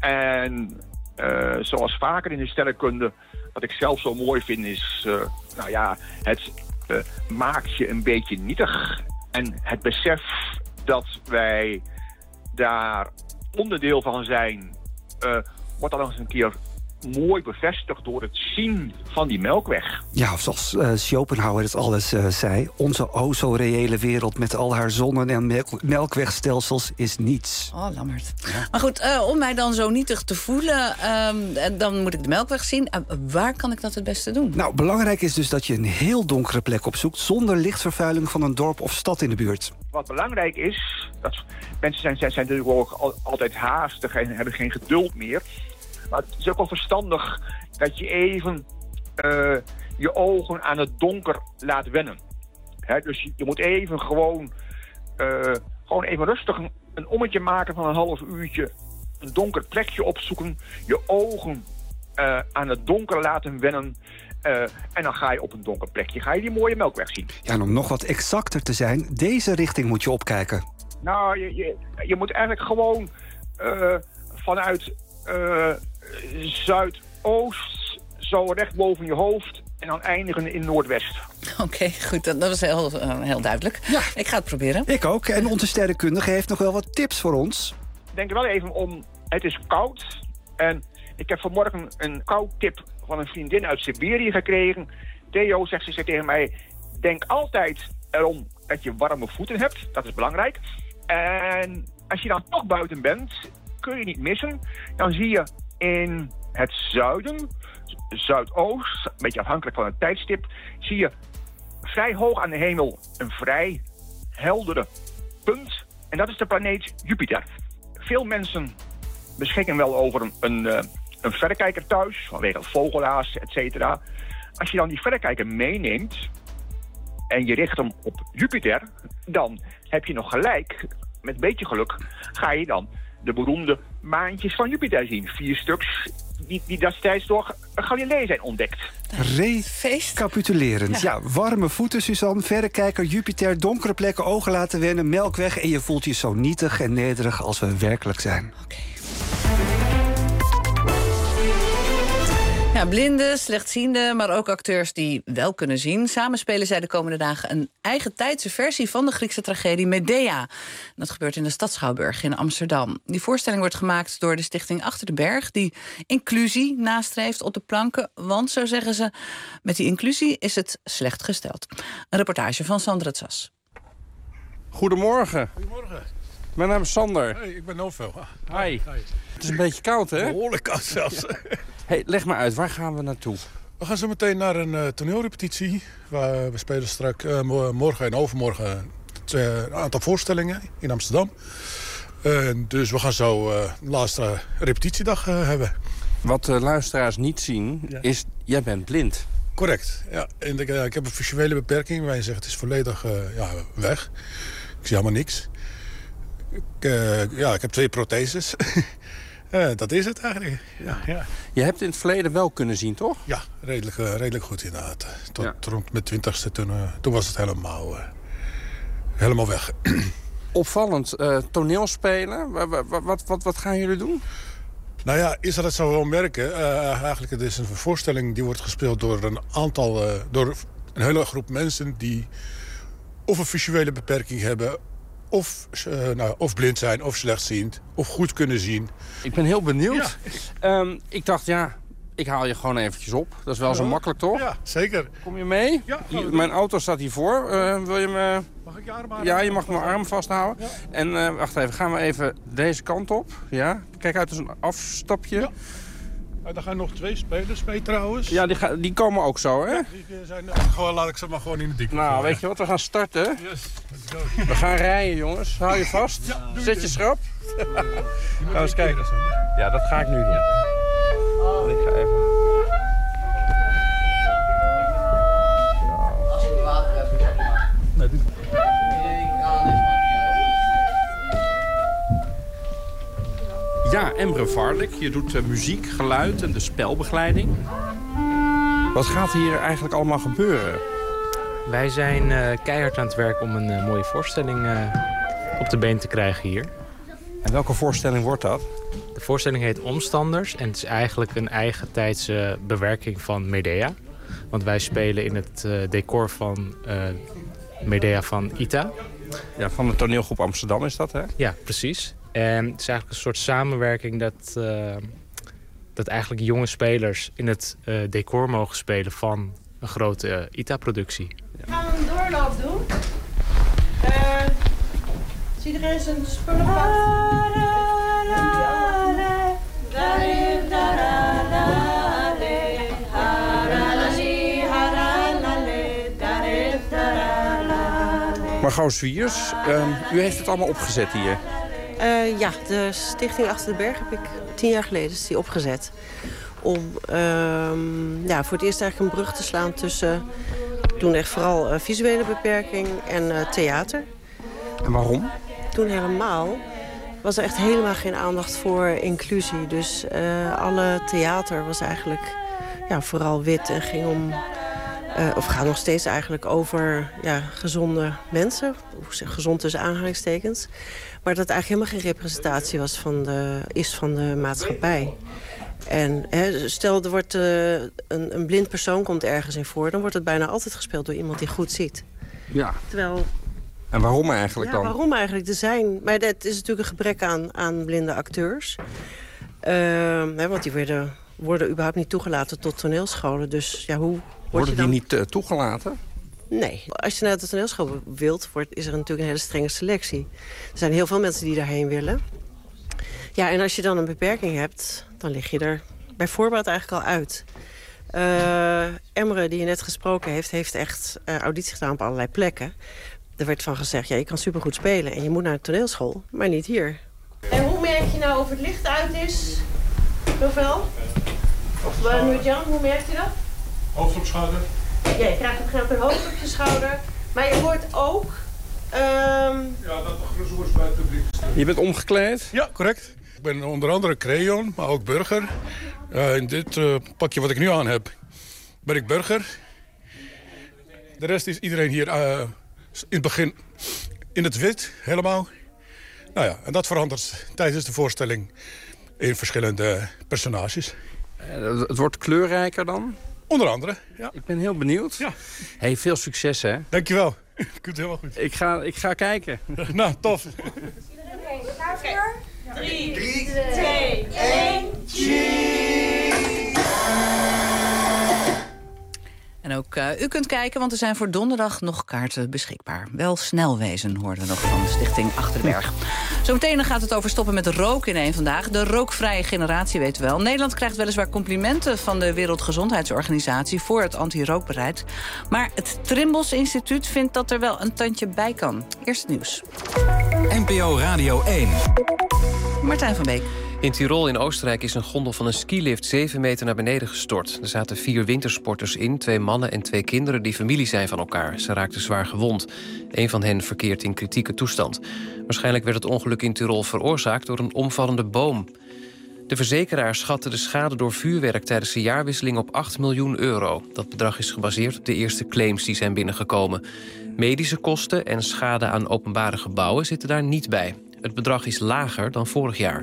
Speaker 23: En uh, zoals vaker in de sterrenkunde, wat ik zelf zo mooi vind is, uh, nou ja, het uh, maakt je een beetje nietig. En het besef dat wij daar onderdeel van zijn, uh, wordt dan nog eens een keer mooi bevestigd door het zien van die Melkweg.
Speaker 17: Ja, of zoals uh, Schopenhauer het alles uh, zei, onze o zo reële wereld met al haar zonnen- en melk- melkwegstelsels is niets.
Speaker 1: Oh, Lammert. Ja. Maar goed, uh, om mij dan zo nietig te voelen, uh, dan moet ik de Melkweg zien. Uh, waar kan ik dat het beste doen?
Speaker 17: Nou, belangrijk is dus dat je een heel donkere plek opzoekt, zonder lichtvervuiling van een dorp of stad in de buurt.
Speaker 23: Wat belangrijk is, dat mensen zijn, zijn, zijn natuurlijk ook al, altijd haastig en hebben geen geduld meer. Maar het is ook wel verstandig dat je even uh, je ogen aan het donker laat wennen. He, dus je, je moet even gewoon, uh, gewoon even rustig een, een ommetje maken van een half uurtje. Een donker plekje opzoeken. Je ogen uh, aan het donker laten wennen. Uh, en dan ga je op een donker plekje ga je die mooie Melkweg zien.
Speaker 17: Ja, en om nog wat exacter te zijn, deze richting moet je opkijken.
Speaker 23: Nou, je, je, je moet eigenlijk gewoon Uh, vanuit uh, zuidoost, zo recht boven je hoofd... en dan eindigen in noordwest.
Speaker 1: Oké, okay, goed. Dat was heel, uh, heel duidelijk. Ja. Ik ga het proberen.
Speaker 17: Ik ook. En onze sterrenkundige heeft nog wel wat tips voor ons.
Speaker 23: Denk er wel even om, het is koud. En ik heb vanmorgen een koudtip van een vriendin uit Siberië gekregen. Theo, zegt ze tegen mij, denk altijd erom dat je warme voeten hebt. Dat is belangrijk. En als je dan toch buiten bent, kun je niet missen. Dan zie je in het zuiden, zuidoost, een beetje afhankelijk van het tijdstip, zie je vrij hoog aan de hemel een vrij heldere punt. En dat is de planeet Jupiter. Veel mensen beschikken wel over een, een, een verrekijker thuis, vanwege vogelaars, et cetera. Als je dan die verrekijker meeneemt en je richt hem op Jupiter, dan heb je nog gelijk, met een beetje geluk, ga je dan de beroemde maantjes van Jupiter zien. Vier stuks die, die destijds door Galilei zijn ontdekt.
Speaker 17: Recapitulerend. Ja. ja, warme voeten, Suzanne, verrekijker, Jupiter, donkere plekken, ogen laten wennen, melkweg en je voelt je zo nietig en nederig als we werkelijk zijn.
Speaker 1: Oké. Okay. Ja, blinden, slechtzienden, maar ook acteurs die wel kunnen zien. Samen spelen zij de komende dagen een eigen tijdse versie van de Griekse tragedie Medea. Dat gebeurt in de Stad Schouwburg in Amsterdam. Die voorstelling wordt gemaakt door de stichting Achter de Berg, die inclusie nastreeft op de planken. Want, zo zeggen ze, met die inclusie is het slecht gesteld. Een reportage van Sandra Tsas.
Speaker 2: Goedemorgen.
Speaker 6: Goedemorgen.
Speaker 2: Mijn naam is Sander.
Speaker 6: Hey, ik ben Novo.
Speaker 2: Hi. Hi. Het is een beetje koud, hè?
Speaker 6: Behoorlijk koud zelfs.
Speaker 2: Hey, leg maar uit, waar gaan we naartoe?
Speaker 6: We gaan zo meteen naar een uh, toneelrepetitie. Waar we spelen straks uh, morgen en overmorgen twee, een aantal voorstellingen in Amsterdam. Uh, dus we gaan zo uh, de laatste repetitiedag uh, hebben.
Speaker 2: Wat de luisteraars niet zien, ja. is, jij bent blind.
Speaker 6: Correct, ja. En ik, uh, ik heb een visuele beperking. Wij zeggen het is volledig uh, ja, weg. Ik zie helemaal niks. Ik, uh, ja, ik heb twee protheses. uh, dat is het eigenlijk. Ja, ja.
Speaker 2: Je hebt in het verleden wel kunnen zien, toch?
Speaker 6: Ja, redelijk, uh, redelijk goed inderdaad. Tot ja. rond mijn twintigste, toen, uh, toen was het helemaal, uh, helemaal weg.
Speaker 2: Opvallend, uh, toneelspelen. Wat, wat, wat, wat gaan jullie doen?
Speaker 6: Nou ja, Israël zou wel merken. Uh, eigenlijk het is een voorstelling die wordt gespeeld door een aantal, uh, door een hele groep mensen die of een visuele beperking hebben, Of, uh, nou, of blind zijn, of slechtziend, of goed kunnen zien.
Speaker 2: Ik ben heel benieuwd. Ja. Um, ik dacht, ja, ik haal je gewoon eventjes op. Dat is wel ja. zo makkelijk, toch?
Speaker 6: Ja, zeker.
Speaker 2: Kom je mee?
Speaker 6: Ja,
Speaker 2: je, mijn auto staat hiervoor. Uh, wil je me...
Speaker 6: Mag ik je arm
Speaker 2: Ja, je mag mijn arm vasthouden. Ja. En uh, wacht even, gaan we even deze kant op. Ja, kijk uit, dus een afstapje.
Speaker 6: Ja. Uh, daar gaan nog twee spelers mee trouwens.
Speaker 2: Ja, die, ga, die komen ook zo, hè?
Speaker 6: Ja, die zijn, uh, gewoon, laat ik ze maar gewoon in de dik.
Speaker 2: Nou, gooien. Weet je wat, we gaan starten.
Speaker 6: Yes, let's
Speaker 2: go. We gaan rijden, jongens. Hou je vast. Ja, Zet je schrap. Ja. Gaan we eens kijken. Ja, dat ga ik nu doen. Ja. Oh. Ik ga even...
Speaker 7: Als je water hebt, zeg maar.
Speaker 6: Nee, doe
Speaker 2: Ja, Emre Varlik. Je doet uh, muziek, geluid en de spelbegeleiding. Wat gaat hier eigenlijk allemaal gebeuren?
Speaker 24: Wij zijn uh, keihard aan het werk om een uh, mooie voorstelling uh, op de been te krijgen hier.
Speaker 2: En welke voorstelling wordt dat?
Speaker 24: De voorstelling heet Omstanders en het is eigenlijk een eigen tijdse bewerking van Medea. Want wij spelen in het uh, decor van uh, Medea van Ita.
Speaker 2: Ja, van de toneelgroep Amsterdam is dat, hè?
Speaker 24: Ja, precies. En het is eigenlijk een soort samenwerking dat, uh, dat eigenlijk jonge spelers in het uh, decor mogen spelen van een grote uh, I T A-productie.
Speaker 25: Ja. Gaan we een doorloop doen? Uh, is iedereen zijn spullen pakken?
Speaker 2: Margot Zwiers, uh, u heeft het allemaal opgezet hier.
Speaker 26: Uh, ja, de Stichting Achter de Berg heb ik tien jaar geleden is die opgezet. Om uh, ja, voor het eerst eigenlijk een brug te slaan tussen toen echt vooral uh, visuele beperking en uh, theater.
Speaker 2: En waarom?
Speaker 26: Toen helemaal was er echt helemaal geen aandacht voor inclusie. Dus uh, alle theater was eigenlijk ja, vooral wit en ging om Uh, of gaat nog steeds eigenlijk over ja, gezonde mensen. Gezond tussen aanhalingstekens. Maar dat eigenlijk helemaal geen representatie was van de, is van de maatschappij. En hè, stel, er wordt, uh, een, een blind persoon komt ergens in voor... dan wordt het bijna altijd gespeeld door iemand die goed ziet.
Speaker 2: Ja.
Speaker 26: Terwijl...
Speaker 2: En waarom eigenlijk
Speaker 26: ja,
Speaker 2: dan?
Speaker 26: waarom eigenlijk? Er zijn... Maar dat is natuurlijk een gebrek aan, aan blinde acteurs. Uh, hè, want die werden, worden überhaupt niet toegelaten tot toneelscholen. Dus ja, hoe...
Speaker 2: Worden
Speaker 26: je dan...
Speaker 2: die niet uh, toegelaten?
Speaker 26: Nee. Als je naar de toneelschool wilt, wordt, is er natuurlijk een hele strenge selectie. Er zijn heel veel mensen die daarheen willen. Ja, en als je dan een beperking hebt, dan lig je er bij voorbaat eigenlijk al uit. Uh, Emre, die je net gesproken heeft, heeft echt uh, auditie gedaan op allerlei plekken. Er werd van gezegd, ja, je kan supergoed spelen en je moet naar de toneelschool, maar niet hier. En hoe merk je nou of het licht uit is, Novel? Of uh, Nurjan, hoe merk je dat?
Speaker 6: Hoofd op schouder.
Speaker 26: Ja, je krijgt op een gegeven moment een hoofd op je schouder. Maar je hoort ook... Um...
Speaker 6: Ja, dat de groes bij het publiek.
Speaker 2: Je bent omgekleed?
Speaker 6: Ja, correct. Ik ben onder andere Creon, maar ook burger. Uh, in dit uh, pakje wat ik nu aan heb, ben ik burger. De rest is iedereen hier uh, in het begin in het wit, helemaal. Nou ja, en dat verandert tijdens de voorstelling in verschillende personages.
Speaker 2: Uh, het wordt kleurrijker dan?
Speaker 6: Onder andere, ja.
Speaker 2: Ik ben heel benieuwd.
Speaker 6: Ja.
Speaker 2: Hey, veel succes, hè?
Speaker 6: Dankjewel. Komt helemaal goed.
Speaker 2: Ik ga, ik ga kijken.
Speaker 6: Nou, tof.
Speaker 25: Klaar voor? Drie, twee, één,
Speaker 1: En ook uh, u kunt kijken, want er zijn voor donderdag nog kaarten beschikbaar. Wel snel wezen, hoorden we nog van de Stichting Achterberg. Zometeen gaat het over stoppen met roken in één vandaag. De rookvrije generatie, weet u wel. Nederland krijgt weliswaar complimenten van de Wereldgezondheidsorganisatie voor het anti-rookbeleid. Maar het Trimbos Instituut vindt dat er wel een tandje bij kan. Eerst het nieuws.
Speaker 16: N P O Radio één.
Speaker 1: Martijn van Beek.
Speaker 8: In Tirol in Oostenrijk is een gondel van een skilift zeven meter naar beneden gestort. Er zaten vier wintersporters in, twee mannen en twee kinderen die familie zijn van elkaar. Ze raakten zwaar gewond. Een van hen verkeert in kritieke toestand. Waarschijnlijk werd het ongeluk in Tirol veroorzaakt door een omvallende boom. De verzekeraar schatte de schade door vuurwerk tijdens de jaarwisseling op acht miljoen euro. Dat bedrag is gebaseerd op de eerste claims die zijn binnengekomen. Medische kosten en schade aan openbare gebouwen zitten daar niet bij. Het bedrag is lager dan vorig jaar.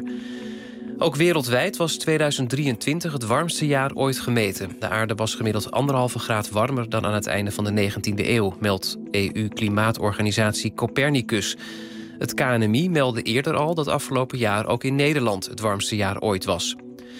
Speaker 8: Ook wereldwijd was tweeduizend drieëntwintig het warmste jaar ooit gemeten. De aarde was gemiddeld anderhalve graad warmer dan aan het einde van de negentiende eeuw, meldt E U-klimaatorganisatie Copernicus. Het K N M I meldde eerder al dat afgelopen jaar ook in Nederland het warmste jaar ooit was.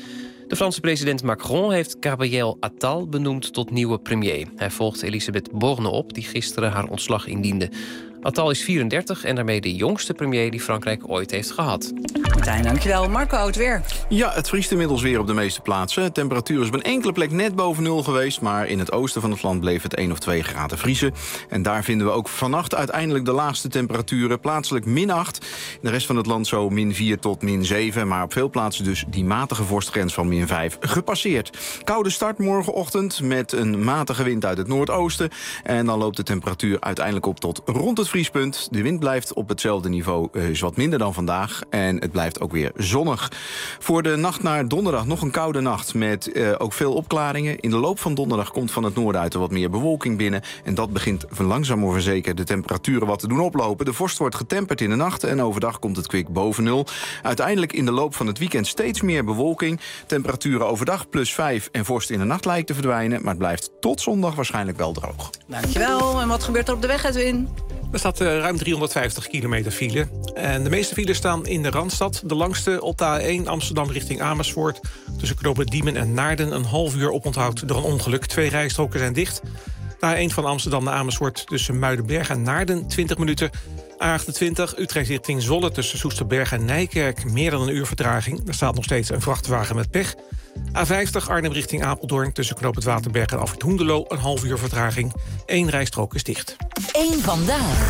Speaker 8: De Franse president Macron heeft Gabriel Attal benoemd tot nieuwe premier. Hij volgt Elisabeth Borne op, die gisteren haar ontslag indiende. Attal is vierendertig en daarmee de jongste premier die Frankrijk ooit heeft gehad.
Speaker 1: Martijn, dankjewel. Marco, het weer.
Speaker 9: Ja, het vriest inmiddels weer op de meeste plaatsen. De temperatuur is op een enkele plek net boven nul geweest, maar in het oosten van het land bleef het één of twee graden vriezen. En daar vinden we ook vannacht uiteindelijk de laagste temperaturen. Plaatselijk min acht. In de rest van het land zo min vier tot min zeven. Maar op veel plaatsen dus die matige vorstgrens van min vijf gepasseerd. Koude start morgenochtend met een matige wind uit het noordoosten. En dan loopt de temperatuur uiteindelijk op tot rond het vriespunt. De wind blijft op hetzelfde niveau, is wat minder dan vandaag. En het blijft ook weer zonnig. Voor de nacht naar donderdag nog een koude nacht met uh, ook veel opklaringen. In de loop van donderdag komt van het noorden uit er wat meer bewolking binnen. En dat begint langzaam maar zeker de temperaturen wat te doen oplopen. De vorst wordt getemperd in de nacht en overdag komt het kwik boven nul. Uiteindelijk in de loop van het weekend steeds meer bewolking. Temperaturen overdag plus vijf en vorst in de nacht lijkt te verdwijnen. Maar het blijft tot zondag waarschijnlijk wel droog.
Speaker 1: Dankjewel. En wat gebeurt er op de weg, Edwin?
Speaker 5: Er staat uh, ruim driehonderdvijftig kilometer file. En de meeste files staan in de Randstad. De langste op de A één Amsterdam richting Amersfoort. Tussen knopen Diemen en Naarden een half uur oponthoud door een ongeluk. Twee rijstroken zijn dicht. De A één van Amsterdam naar Amersfoort tussen Muidenberg en Naarden twintig minuten. A achtentwintig Utrecht richting Zwolle tussen Soesterberg en Nijkerk. Meer dan een uur vertraging. Er staat nog steeds een vrachtwagen met pech. A vijftig Arnhem richting Apeldoorn tussen Knoop het Waterberg en Afrit Hoenderloo een half uur vertraging. Eén rijstrook is dicht.
Speaker 4: Eén vandaag.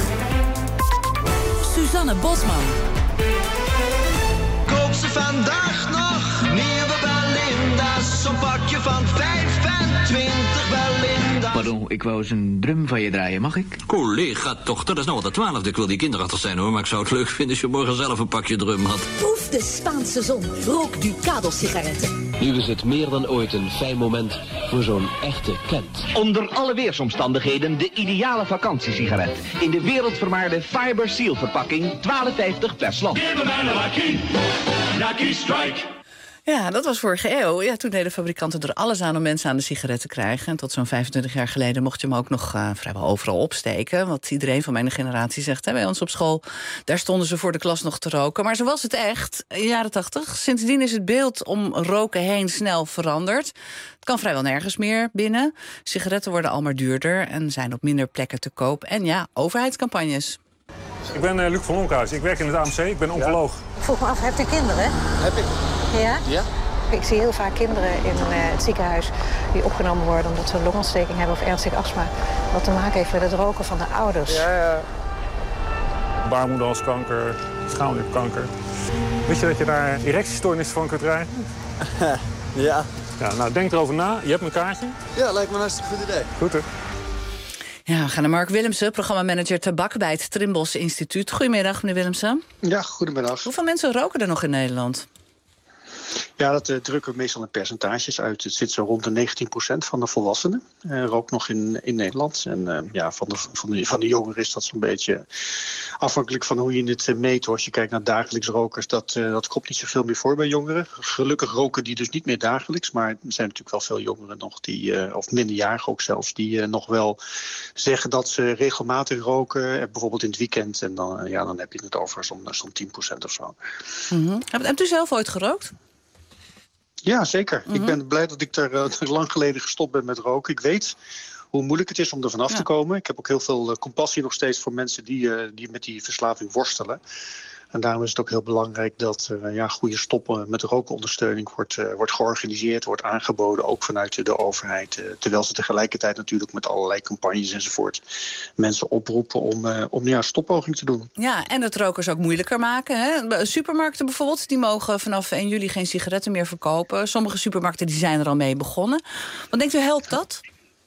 Speaker 4: Suzanne Bosman.
Speaker 11: Koop ze vandaag nog nieuwe Belinda's. Zo'n pakje van vijfentwintig Belinda's.
Speaker 10: Pardon, ik wou eens een drum van je draaien, mag ik?
Speaker 11: Collega toch, dat is nou al de twaalfde. Ik wil die kinderachtig zijn hoor, maar ik zou het leuk vinden als je morgen zelf een pakje drum had.
Speaker 4: Proef de Spaanse zon. Rook Ducados-sigaretten.
Speaker 12: Nu is het meer dan ooit een fijn moment voor zo'n echte Kent.
Speaker 13: Onder alle weersomstandigheden de ideale vakantiesigaret. In de wereldvermaarde Fiber Seal verpakking, twaalf vijftig per slot.
Speaker 1: Lucky Strike. Ja, dat was vorige eeuw. Ja, toen deden fabrikanten er alles aan om mensen aan de sigaret te krijgen. En tot zo'n vijfentwintig jaar geleden mocht je hem ook nog uh, vrijwel overal opsteken. Wat iedereen van mijn generatie zegt, hè, bij ons op school. Daar stonden ze voor de klas nog te roken. Maar zo was het echt, in de jaren tachtig. Sindsdien is het beeld om roken heen snel veranderd. Het kan vrijwel nergens meer binnen. Sigaretten worden al maar duurder en zijn op minder plekken te koop. En ja, overheidscampagnes.
Speaker 14: Ik ben uh, Luc van Lonkhuis. Ik werk in het A M C. Ik ben oncoloog.
Speaker 15: Ja. Ik vroeg me af, hebt u kinderen?
Speaker 14: Heb ik.
Speaker 15: Ja?
Speaker 14: Ja.
Speaker 15: Ik zie heel vaak kinderen in uh, het ziekenhuis die opgenomen worden omdat ze een longontsteking hebben of ernstig astma. Wat te maken heeft met het roken van de ouders.
Speaker 14: Ja, ja. Baarmoederhalskanker, schaalnierkanker. Wist je dat je daar erectiestoornissen van kunt krijgen?
Speaker 27: Ja.
Speaker 14: Ja. Nou, denk erover na. Je hebt mijn kaartje.
Speaker 27: Ja, lijkt me een hartstikke goed idee.
Speaker 14: Goed, hè?
Speaker 1: Ja, we gaan naar Mark Willemsen, programmamanager tabak bij het Trimbos Instituut. Goedemiddag, meneer Willemsen.
Speaker 28: Ja, goedemiddag.
Speaker 1: Hoeveel mensen roken er nog in Nederland?
Speaker 28: Ja, dat uh, drukken we meestal in percentages uit. Het zit zo rond de negentien procent van de volwassenen. Uh, rookt nog in, in Nederland. En uh, ja, van de, van, de, van de jongeren is dat zo'n beetje afhankelijk van hoe je het uh, meet. Als je kijkt naar dagelijks rokers, dat, uh, dat komt niet zoveel meer voor bij jongeren. Gelukkig roken die dus niet meer dagelijks. Maar er zijn natuurlijk wel veel jongeren nog, die, uh, of minderjarigen ook zelfs, die uh, nog wel zeggen dat ze regelmatig roken. Uh, bijvoorbeeld in het weekend. En dan, uh, ja, dan heb je het over zo'n, zo'n tien procent of zo.
Speaker 1: Mm-hmm. Hebt u zelf ooit gerookt?
Speaker 28: Ja, zeker. Mm-hmm. Ik ben blij dat ik er uh, lang geleden gestopt ben met roken. Ik weet hoe moeilijk het is om er vanaf ja. te komen. Ik heb ook heel veel uh, compassie nog steeds voor mensen die, uh, die met die verslaving worstelen. En daarom is het ook heel belangrijk dat uh, ja, goede stoppen met rokenondersteuning wordt, uh, wordt georganiseerd, wordt aangeboden, ook vanuit de overheid. Uh, terwijl ze tegelijkertijd natuurlijk met allerlei campagnes enzovoort mensen oproepen om, uh, om ja, stoppoging te doen.
Speaker 1: Ja, en het rokers ook moeilijker maken. Hè? Supermarkten bijvoorbeeld, die mogen vanaf één juli geen sigaretten meer verkopen. Sommige supermarkten die zijn er al mee begonnen. Wat denkt u, helpt dat?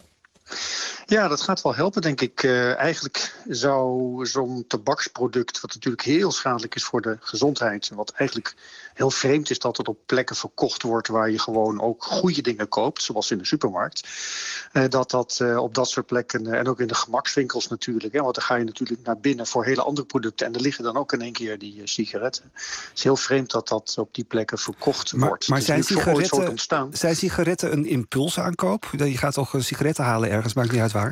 Speaker 28: Ja, dat gaat wel helpen, denk ik. Uh, eigenlijk zou zo'n tabaksproduct, wat natuurlijk heel schadelijk is voor de gezondheid, wat eigenlijk heel vreemd is dat het op plekken verkocht wordt waar je gewoon ook goede dingen koopt, zoals in de supermarkt, uh, dat dat uh, op dat soort plekken, uh, en ook in de gemakswinkels natuurlijk, hè, want dan ga je natuurlijk naar binnen voor hele andere producten en er liggen dan ook in één keer die uh, sigaretten. Het is heel vreemd dat dat op die plekken verkocht
Speaker 17: maar,
Speaker 28: wordt.
Speaker 17: Maar zijn sigaretten,
Speaker 28: ontstaan.
Speaker 17: zijn sigaretten een impulsaankoop? Je gaat toch sigaretten halen ergens, maakt niet uit waar?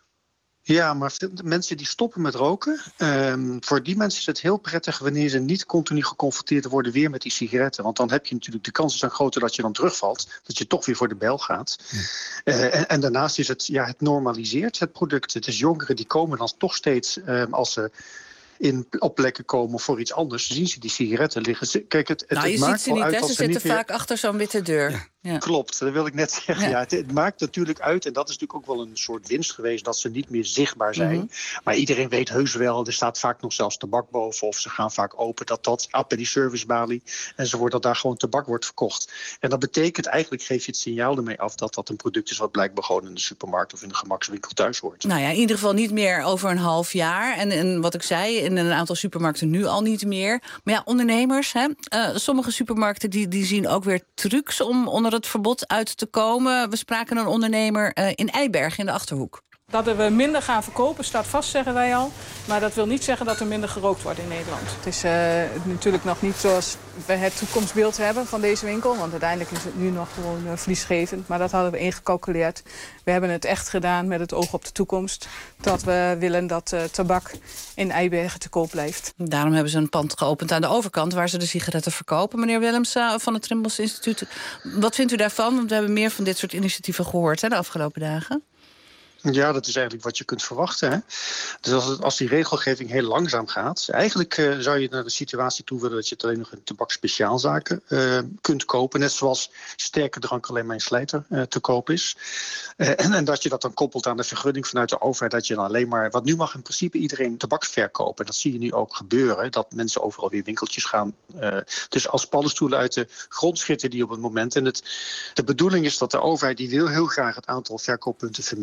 Speaker 28: Ja, maar mensen die stoppen met roken, um, voor die mensen is het heel prettig wanneer ze niet continu geconfronteerd worden weer met die sigaretten. Want dan heb je natuurlijk, de kans is dan groter dat je dan terugvalt, dat je toch weer voor de bijl gaat. Ja. Uh, en, en daarnaast is het, ja, het normaliseert het product. Het is jongeren die komen dan toch steeds, um, als ze in, op plekken komen voor iets anders, zien ze die sigaretten liggen. Kijk, het, het,
Speaker 1: nou, je
Speaker 28: het
Speaker 1: ziet
Speaker 28: maakt
Speaker 1: ze
Speaker 28: wel
Speaker 1: niet,
Speaker 28: uit
Speaker 1: hè? Ze zitten vaak meer achter zo'n witte deur.
Speaker 28: Ja.
Speaker 1: Ja.
Speaker 28: Klopt, dat wil ik net zeggen. Ja. Ja, het, het maakt natuurlijk uit, en dat is natuurlijk ook wel een soort winst geweest, dat ze niet meer zichtbaar zijn. Mm-hmm. Maar iedereen weet heus wel, er staat vaak nog zelfs tabak boven, of ze gaan vaak open, dat dat op bij die servicebalie enzovoort, dat daar gewoon tabak wordt verkocht. En dat betekent eigenlijk, geef je het signaal ermee af dat dat een product is wat blijkbaar gewoon in de supermarkt of in de gemakswinkel thuis hoort.
Speaker 1: Nou ja, in ieder geval niet meer over een half jaar. En, en wat ik zei, in een aantal supermarkten nu al niet meer. Maar ja, ondernemers, hè, uh, sommige supermarkten die, die zien ook weer trucs om onder het verbod uit te komen. We spraken een ondernemer uh, in Eibergen in de Achterhoek.
Speaker 29: Dat we minder gaan verkopen staat vast, zeggen wij al. Maar dat wil niet zeggen dat er minder gerookt wordt in Nederland. Het is uh, natuurlijk nog niet zoals we het toekomstbeeld hebben van deze winkel. Want uiteindelijk is het nu nog gewoon uh, verliesgevend. Maar dat hadden we ingecalculeerd. We hebben het echt gedaan met het oog op de toekomst. Dat we willen dat uh, tabak in Eibergen te koop blijft.
Speaker 1: Daarom hebben ze een pand geopend aan de overkant waar ze de sigaretten verkopen. Meneer Willems uh, van het Trimbos Instituut. Wat vindt u daarvan? Want we hebben meer van dit soort initiatieven gehoord, hè, de afgelopen dagen.
Speaker 28: Ja, dat is eigenlijk wat je kunt verwachten. Hè? Dus als, het, als die regelgeving heel langzaam gaat, eigenlijk uh, zou je naar de situatie toe willen dat je het alleen nog in tabakspeciaalzaken uh, kunt kopen. Net zoals sterke drank alleen maar in slijter uh, te koop is. Uh, en, en dat je dat dan koppelt aan de vergunning vanuit de overheid. Dat je dan alleen maar, want nu mag in principe iedereen tabak verkopen. En dat zie je nu ook gebeuren. Dat mensen overal weer winkeltjes gaan. Uh, dus als paddenstoelen uit de grond schieten die op het moment. En het, de bedoeling is dat de overheid die wil heel graag het aantal verkooppunten verminderen. In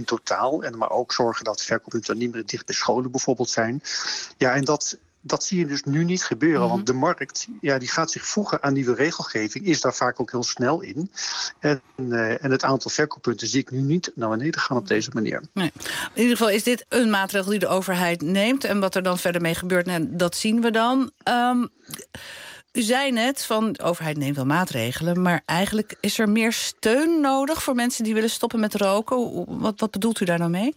Speaker 28: in totaal. En maar ook zorgen dat verkooppunten niet meer dicht bij scholen bijvoorbeeld zijn. Ja, en dat... Dat zie je dus nu niet gebeuren, mm-hmm. want de markt ja, die gaat zich voegen aan nieuwe regelgeving, is daar vaak ook heel snel in. En, uh, en het aantal verkooppunten zie ik nu niet naar beneden gaan op deze manier.
Speaker 1: Nee. In ieder geval is dit een maatregel die de overheid neemt. En wat er dan verder mee gebeurt, nou, dat zien we dan. Um, u zei net van de overheid neemt wel maatregelen, maar eigenlijk is er meer steun nodig voor mensen die willen stoppen met roken. Wat, wat bedoelt u daar nou mee?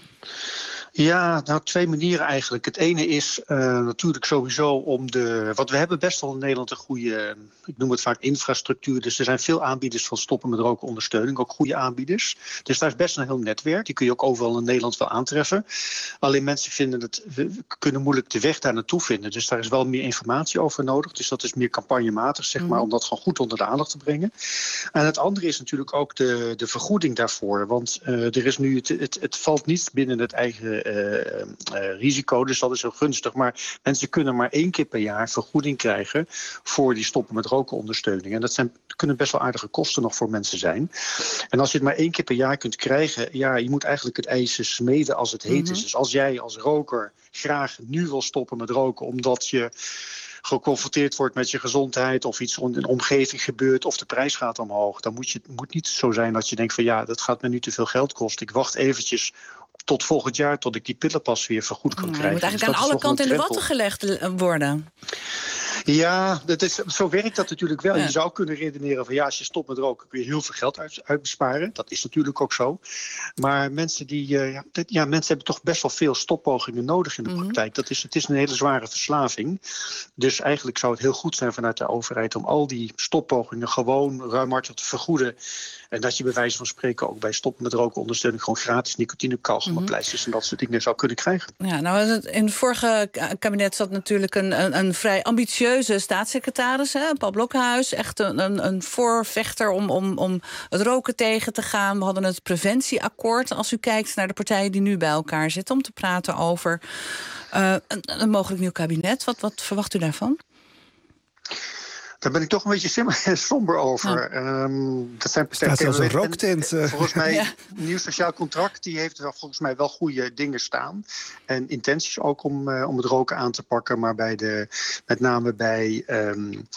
Speaker 28: Ja, nou twee manieren eigenlijk. Het ene is uh, natuurlijk sowieso om de... Want we hebben best wel in Nederland een goede, ik noem het vaak infrastructuur. Dus er zijn veel aanbieders van stoppen met roken ondersteuning. Ook goede aanbieders. Dus daar is best een heel netwerk. Die kun je ook overal in Nederland wel aantreffen. Alleen mensen vinden het, we kunnen moeilijk de weg daar naartoe vinden. Dus daar is wel meer informatie over nodig. Dus dat is meer campagnematig, zeg maar, mm. om dat gewoon goed onder de aandacht te brengen. En het andere is natuurlijk ook de, de vergoeding daarvoor. Want uh, er is nu, het, het, het valt niet binnen het eigen Uh, uh, risico, dus dat is heel gunstig. Maar mensen kunnen maar één keer per jaar vergoeding krijgen voor die stoppen met roken ondersteuning. En dat zijn, kunnen best wel aardige kosten nog voor mensen zijn. En als je het maar één keer per jaar kunt krijgen, ja, je moet eigenlijk het ijzer smeden als het heet mm-hmm. is. Dus als jij als roker graag nu wil stoppen met roken, omdat je geconfronteerd wordt met je gezondheid of iets in de omgeving gebeurt of de prijs gaat omhoog, dan moet je, het moet niet zo zijn dat je denkt van ja, dat gaat me nu te veel geld kosten. Ik wacht eventjes tot volgend jaar, tot ik die pillenpas weer vergoed kan krijgen.
Speaker 1: Je moet eigenlijk dus aan alle kanten in de watten gelegd worden.
Speaker 28: Ja, dat is, zo werkt dat natuurlijk wel. Ja. Je zou kunnen redeneren van ja, als je stopt met roken kun je heel veel geld uit, uitbesparen. Dat is natuurlijk ook zo. Maar mensen, die, uh, ja, dat, ja, mensen hebben toch best wel veel stoppogingen nodig in de mm-hmm. praktijk. Dat is, het is een hele zware verslaving. Dus eigenlijk zou het heel goed zijn vanuit de overheid om al die stoppogingen gewoon ruimhartig te vergoeden. En dat je bij wijze van spreken ook bij stoppen met roken ondersteuning gewoon gratis nicotinekauwgompleisters mm-hmm. en dat soort dingen zou kunnen krijgen.
Speaker 1: Ja, nou, in het vorige kabinet zat natuurlijk een, een, een vrij ambitieuze staatssecretaris, hè, Paul Blokhuis, echt een, een, een voorvechter om, om, om het roken tegen te gaan. We hadden het preventieakkoord. Als u kijkt naar de partijen die nu bij elkaar zitten om te praten over uh, een, een mogelijk nieuw kabinet, wat, wat verwacht u daarvan?
Speaker 28: Daar ben ik toch een beetje somber over. Ja. Um, dat zijn
Speaker 17: staat zelfs een rooktent.
Speaker 28: En, volgens mij, ja. Nieuw Sociaal Contract, die heeft wel, volgens mij wel goede dingen staan. En intenties ook om, uh, om het roken aan te pakken. Maar bij de, met name bij Um,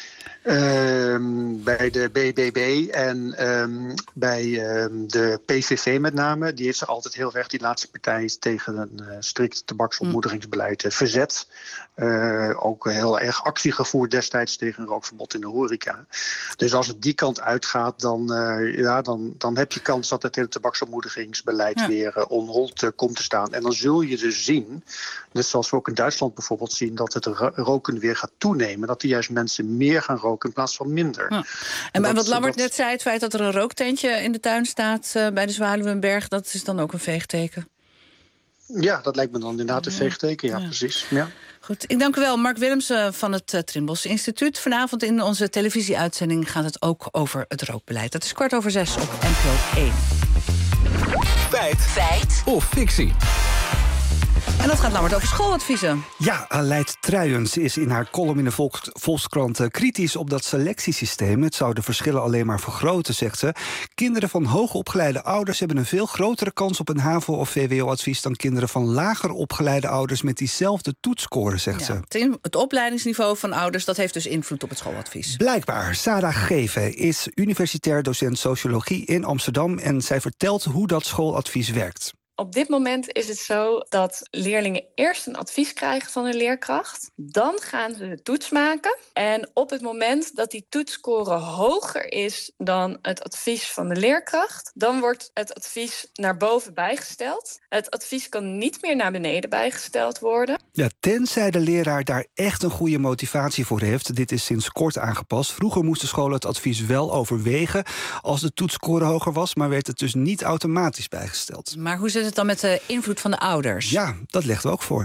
Speaker 28: Um, bij de B B B en um, bij um, de P V V met name. Die heeft zich altijd heel erg, die laatste partij, tegen een uh, strikt tabaksontmoedigingsbeleid uh, verzet. Uh, ook heel erg actie gevoerd destijds tegen een rookverbod in de horeca. Dus als het die kant uitgaat, dan, uh, ja, dan, dan heb je kans dat het hele tabaksontmoedigingsbeleid ja. weer uh, onhold uh, komt te staan. En dan zul je dus zien, net zoals we ook in Duitsland bijvoorbeeld zien, dat het roken weer gaat toenemen. Dat die juist mensen meer gaan roken in plaats van minder. Ja.
Speaker 1: En, en wat Lambert dat... net zei, het feit dat er een rooktentje in de tuin staat uh, bij de Zwaluwenberg, dat is dan ook een veegteken?
Speaker 28: Ja, dat lijkt me dan inderdaad een veegteken, ja, ja. precies. Ja.
Speaker 1: Goed, ik dank u wel. Mark Willemsen van het uh, Trimbos Instituut. Vanavond in onze televisieuitzending gaat het ook over het rookbeleid. Dat is kwart over zes op N P O één.
Speaker 16: Feit. Feit. Of fictie.
Speaker 1: En dat gaat namelijk over schooladviezen.
Speaker 17: Ja, Aleid Truijens is in haar column in de Volks, Volkskrant kritisch op dat selectiesysteem. Het zou de verschillen alleen maar vergroten, zegt ze. Kinderen van hoogopgeleide ouders hebben een veel grotere kans op een HAVO- of V W O-advies dan kinderen van lager opgeleide ouders met diezelfde toetsscore, zegt
Speaker 1: ja,
Speaker 17: ze.
Speaker 1: Het opleidingsniveau van ouders, dat heeft dus invloed op het schooladvies.
Speaker 17: Blijkbaar. Sarah Geven is universitair docent sociologie in Amsterdam en zij vertelt hoe dat schooladvies werkt.
Speaker 3: Op dit moment is het zo dat leerlingen eerst een advies krijgen van een leerkracht. Dan gaan ze de toets maken. En op het moment dat die toetsscore hoger is dan het advies van de leerkracht, dan wordt het advies naar boven bijgesteld. Het advies kan niet meer naar beneden bijgesteld worden.
Speaker 17: Ja, tenzij de leraar daar echt een goede motivatie voor heeft. Dit is sinds kort aangepast. Vroeger moesten scholen het advies wel overwegen als de toetsscore hoger was, maar werd het dus niet automatisch bijgesteld.
Speaker 1: Maar hoe zit het dan met de invloed van de ouders?
Speaker 17: Ja, dat legt we ook voor.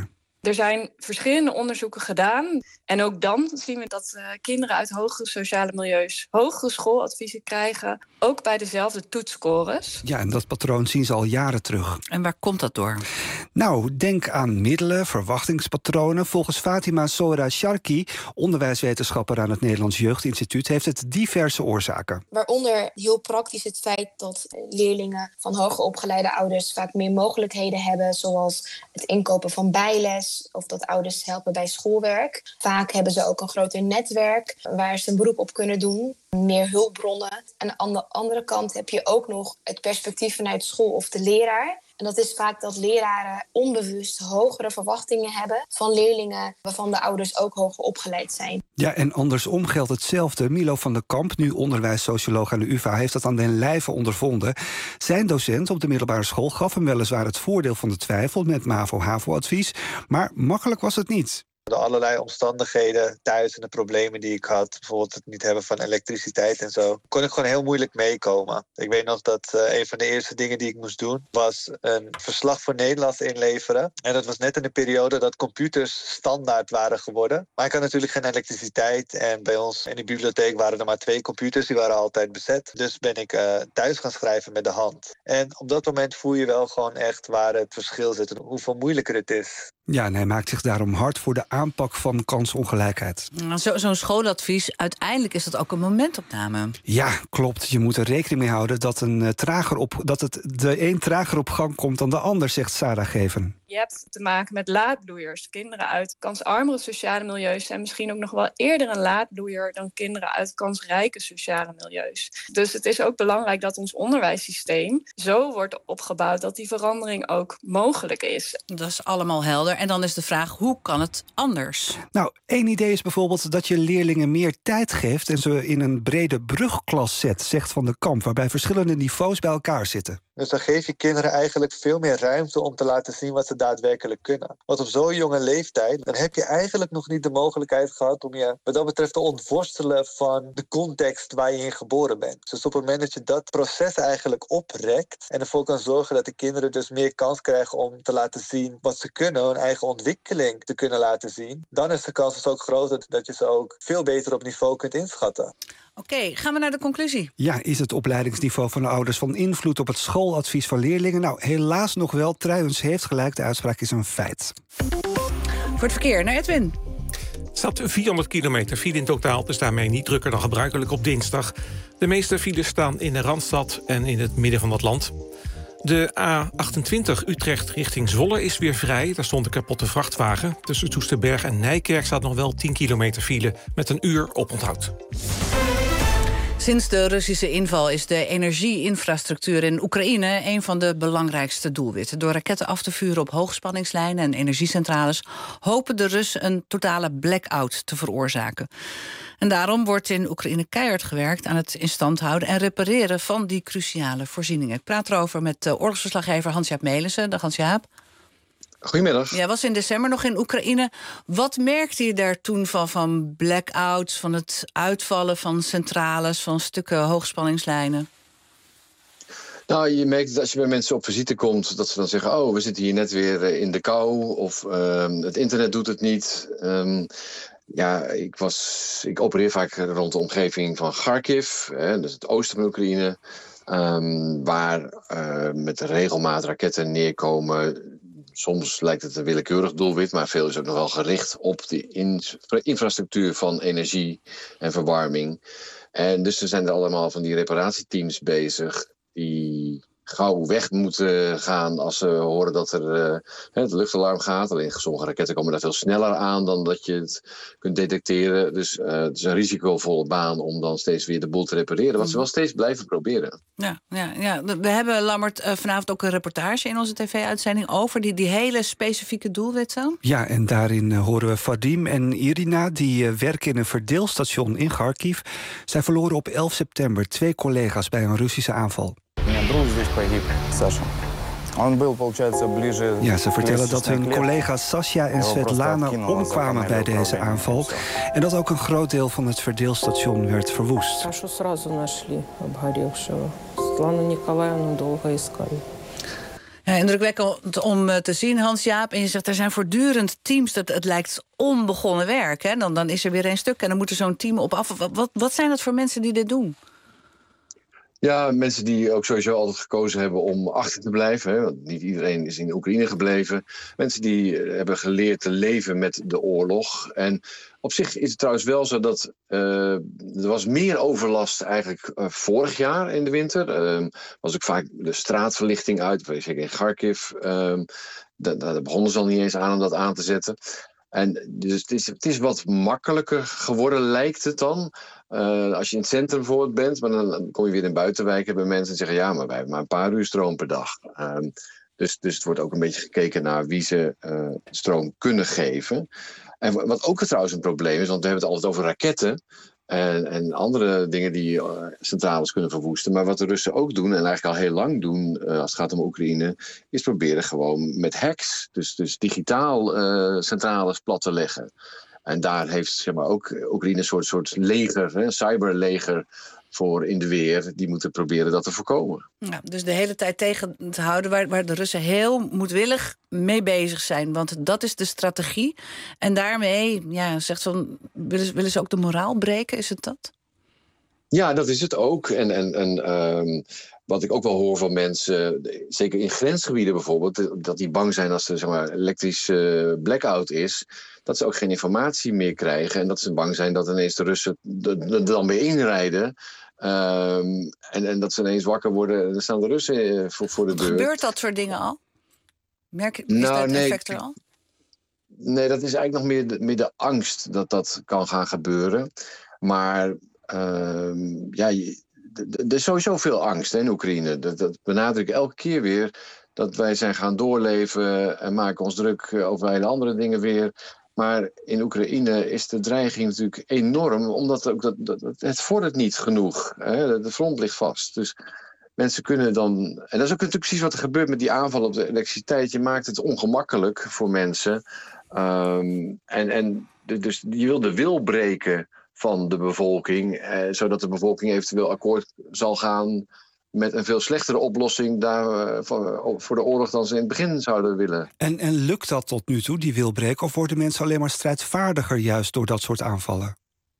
Speaker 3: Er zijn verschillende onderzoeken gedaan. En ook dan zien we dat uh, kinderen uit hogere sociale milieus hogere schooladviezen krijgen. Ook bij dezelfde toetsscores.
Speaker 17: Ja, en dat patroon zien ze al jaren terug.
Speaker 1: En waar komt dat door?
Speaker 17: Nou, denk aan middelen, verwachtingspatronen. Volgens Fatima Sohra Sharki, onderwijswetenschapper aan het Nederlands Jeugdinstituut, heeft het diverse oorzaken.
Speaker 7: Waaronder heel praktisch het feit dat leerlingen van hoger opgeleide ouders vaak meer mogelijkheden hebben, zoals het inkopen van bijles of dat ouders helpen bij schoolwerk. Vaak hebben ze ook een groter netwerk waar ze een beroep op kunnen doen. Meer hulpbronnen. En aan de andere kant heb je ook nog het perspectief vanuit school of de leraar. En dat is vaak dat leraren onbewust hogere verwachtingen hebben van leerlingen waarvan de ouders ook hoger opgeleid zijn.
Speaker 17: Ja, en andersom geldt hetzelfde. Milo van der Kamp, nu onderwijssocioloog aan de U vA, heeft dat aan den lijve ondervonden. Zijn docent op de middelbare school gaf hem weliswaar het voordeel van de twijfel met MAVO-HAVO-advies, maar makkelijk was het niet.
Speaker 18: De allerlei omstandigheden thuis en de problemen die ik had, bijvoorbeeld het niet hebben van elektriciteit en zo, kon ik gewoon heel moeilijk meekomen. Ik weet nog dat uh, een van de eerste dingen die ik moest doen was een verslag voor Nederlands inleveren. En dat was net in de periode dat computers standaard waren geworden. Maar ik had natuurlijk geen elektriciteit en bij ons in de bibliotheek waren er maar twee computers, die waren altijd bezet. Dus ben ik uh, thuis gaan schrijven met de hand. En op dat moment voel je wel gewoon echt waar het verschil zit en hoeveel moeilijker het is.
Speaker 17: Ja, en hij maakt zich daarom hard voor de aanpak van kansongelijkheid.
Speaker 1: Zo, zo'n schooladvies, uiteindelijk is dat ook een momentopname.
Speaker 17: Ja, klopt. Je moet er rekening mee houden dat, een, uh, trager op, dat het de een trager op gang komt dan de ander, zegt Sarah Geven.
Speaker 3: Je hebt te maken met laadbloeiers. Kinderen uit kansarmere sociale milieus zijn misschien ook nog wel eerder een laadbloeier dan kinderen uit kansrijke sociale milieus. Dus het is ook belangrijk dat ons onderwijssysteem zo wordt opgebouwd dat die verandering ook mogelijk is.
Speaker 1: Dat is allemaal helder. En dan is de vraag, hoe kan het anders?
Speaker 17: Nou, één idee is bijvoorbeeld dat je leerlingen meer tijd geeft en ze in een brede brugklas zet, zegt Van der Kamp, waarbij verschillende niveaus bij elkaar zitten.
Speaker 18: Dus dan geef je kinderen eigenlijk veel meer ruimte om te laten zien wat ze daadwerkelijk kunnen. Want op zo'n jonge leeftijd, dan heb je eigenlijk nog niet de mogelijkheid gehad om je wat dat betreft te ontworstelen van de context waar je in geboren bent. Dus op het moment dat je dat proces eigenlijk oprekt en ervoor kan zorgen dat de kinderen dus meer kans krijgen om te laten zien wat ze kunnen, hun eigen ontwikkeling te kunnen laten zien, dan is de kans dus ook groter dat je ze ook veel beter op niveau kunt inschatten.
Speaker 1: Oké, okay, gaan we naar de conclusie.
Speaker 17: Ja, is het opleidingsniveau van de ouders van invloed op het schooladvies van leerlingen? Nou, helaas nog wel. Truijens heeft gelijk, de uitspraak is een feit.
Speaker 1: Voor het verkeer, naar Edwin.
Speaker 5: Het staat vierhonderd kilometer file in totaal, dus daarmee niet drukker dan gebruikelijk op dinsdag. De meeste files staan in de Randstad en in het midden van het land. De A achtentwintig Utrecht richting Zwolle is weer vrij. Daar stond een kapotte vrachtwagen. Tussen Soesterberg en Nijkerk staat nog wel tien kilometer file met een uur oponthoud.
Speaker 1: Sinds de Russische inval is de energieinfrastructuur in Oekraïne een van de belangrijkste doelwitten. Door raketten af te vuren op hoogspanningslijnen en energiecentrales hopen de Russen een totale blackout te veroorzaken. En daarom wordt in Oekraïne keihard gewerkt aan het instand houden en repareren van die cruciale voorzieningen. Ik praat erover met oorlogsverslaggever Hans-Jaap Melissen. Dag Hans-Jaap.
Speaker 19: Goedemiddag.
Speaker 1: Jij was in december nog in Oekraïne. Wat merkte je daar toen van, van blackouts, van het uitvallen van centrales, van stukken hoogspanningslijnen?
Speaker 19: Nou, je merkt dat als je bij mensen op visite komt, dat ze dan zeggen, oh, we zitten hier net weer in de kou, of uh, het internet doet het niet. Um, ja, ik, was, ik opereer vaak rond de omgeving van Kharkiv, hè, dus het oosten van Oekraïne, um, waar uh, met regelmaat raketten neerkomen. Soms lijkt het een willekeurig doelwit, maar veel is ook nog wel gericht op de infra- infrastructuur van energie en verwarming. En dus er zijn er allemaal van die reparatieteams bezig die gauw weg moeten gaan als ze horen dat er uh, het luchtalarm gaat. Alleen sommige raketten komen daar veel sneller aan dan dat je het kunt detecteren. Dus uh, het is een risicovolle baan om dan steeds weer de boel te repareren. Wat ze wel steeds blijven proberen.
Speaker 1: Ja, ja, ja. We hebben, Lammert, uh, vanavond ook een reportage in onze tv-uitzending over die, die hele specifieke doelwitten.
Speaker 17: Ja, en daarin uh, horen we Vadim en Irina, die uh, werken in een verdeelstation in Kharkiv. Zij verloren op elf september twee collega's bij een Russische aanval. Ja, ze vertellen dat hun collega's Sasha en Svetlana omkwamen bij deze aanval. En dat ook een groot deel van het verdeelstation werd verwoest.
Speaker 1: Ja, indrukwekkend om te zien, Hans-Jaap. En je zegt, er zijn voortdurend teams. Dat, het lijkt onbegonnen werk. Hè? Dan, dan is er weer een stuk en dan moet er zo'n team op af. Wat, wat, wat zijn dat voor mensen die dit doen?
Speaker 19: Ja, mensen die ook sowieso altijd gekozen hebben om achter te blijven. Hè, want niet iedereen is in Oekraïne gebleven. Mensen die hebben geleerd te leven met de oorlog. En op zich is het trouwens wel zo dat uh, er was meer overlast eigenlijk uh, vorig jaar in de winter. Uh, was ook vaak de straatverlichting uit, zeker in Kharkiv. Uh, daar, daar begonnen ze al niet eens aan om dat aan te zetten. En dus het is, het is wat makkelijker geworden, lijkt het dan. Uh, als je in het centrum bijvoorbeeld bent, maar dan, dan kom je weer in buitenwijken bij mensen en zeggen ja, maar wij hebben maar een paar uur stroom per dag. Uh, dus, dus het wordt ook een beetje gekeken naar wie ze uh, stroom kunnen geven. En wat ook trouwens een probleem is, want we hebben het altijd over raketten en, en andere dingen die uh, centrales kunnen verwoesten. Maar wat de Russen ook doen, en eigenlijk al heel lang doen uh, als het gaat om Oekraïne, is proberen gewoon met hacks, dus, dus digitaal uh, centrales plat te leggen. En daar heeft zeg maar, ook Oekraïne een soort, soort leger, hè, cyberleger voor in de weer. Die moeten proberen dat te voorkomen.
Speaker 1: Ja, dus de hele tijd tegen te houden waar, waar de Russen heel moedwillig mee bezig zijn. Want dat is de strategie. En daarmee, ja, zegt zo'n, willen, willen ze ook de moraal breken? Is het dat?
Speaker 19: Ja, dat is het ook. En, en, en um, wat ik ook wel hoor van mensen, zeker in grensgebieden bijvoorbeeld, dat die bang zijn als er zeg maar, elektrische blackout is, dat ze ook geen informatie meer krijgen. En dat ze bang zijn dat ineens de Russen er dan weer inrijden. Um, en, en dat ze ineens wakker worden en dan staan de Russen voor, voor de deur.
Speaker 1: Gebeurt dat soort dingen al? Merk, is
Speaker 19: nou,
Speaker 1: dat
Speaker 19: nee,
Speaker 1: effect er al?
Speaker 19: Nee, dat is eigenlijk nog meer de, meer de angst dat dat kan gaan gebeuren. Maar um, ja, er is sowieso veel angst hè, in Oekraïne. Dat, dat benadruk ik elke keer weer. Dat wij zijn gaan doorleven en maken ons druk over hele andere dingen weer. Maar in Oekraïne is de dreiging natuurlijk enorm, omdat ook dat, dat, het vordert niet genoeg. Hè? De front ligt vast. Dus mensen kunnen dan. En dat is ook natuurlijk precies wat er gebeurt met die aanval op de elektriciteit. Je maakt het ongemakkelijk voor mensen. Um, en, en dus je wil de wil breken van de bevolking, eh, zodat de bevolking eventueel akkoord zal gaan met een veel slechtere oplossing daar, uh, voor, voor de oorlog dan ze in het begin zouden willen.
Speaker 17: En, en lukt dat tot nu toe, die wilbreken? Of worden mensen alleen maar strijdvaardiger juist door dat soort aanvallen?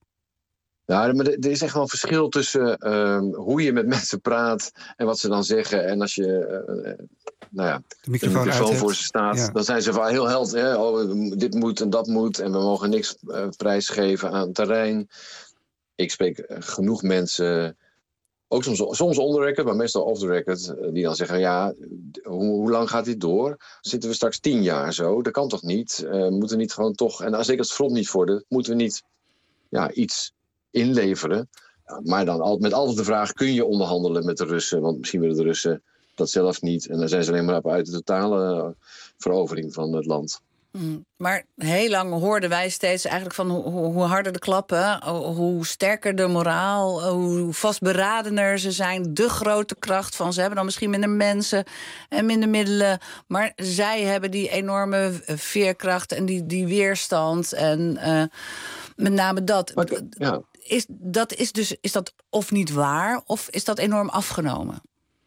Speaker 19: Ja, maar er is echt wel een verschil tussen uh, hoe je met mensen praat en wat ze dan zeggen. En als je uh, nou ja, de microfoon, de microfoon voor ze staat, ja. Dan zijn ze van heel held. Hè? Oh, dit moet en dat moet en we mogen niks uh, prijsgeven aan het terrein. Ik spreek uh, genoeg mensen, ook soms, soms on the record, maar meestal off the record, die dan zeggen, ja, hoe, hoe lang gaat dit door? Zitten we straks tien jaar zo? Dat kan toch niet? Uh, moeten we niet gewoon toch, en als ik het front niet vordert, moeten we niet ja, iets inleveren? Ja, maar dan al, met altijd de vraag, kun je onderhandelen met de Russen? Want misschien willen de Russen dat zelf niet. En dan zijn ze alleen maar op uit de totale uh, verovering van het land.
Speaker 1: Mm, maar heel lang hoorden wij steeds eigenlijk van hoe, hoe harder de klappen, hoe sterker de moraal, hoe vastberadener ze zijn, de grote kracht van ze hebben dan misschien minder mensen en minder middelen, maar zij hebben die enorme veerkracht en die, die weerstand en uh, met name dat.
Speaker 19: Maar, ja.
Speaker 1: Is, dat is dus is dat of niet waar of is dat enorm afgenomen?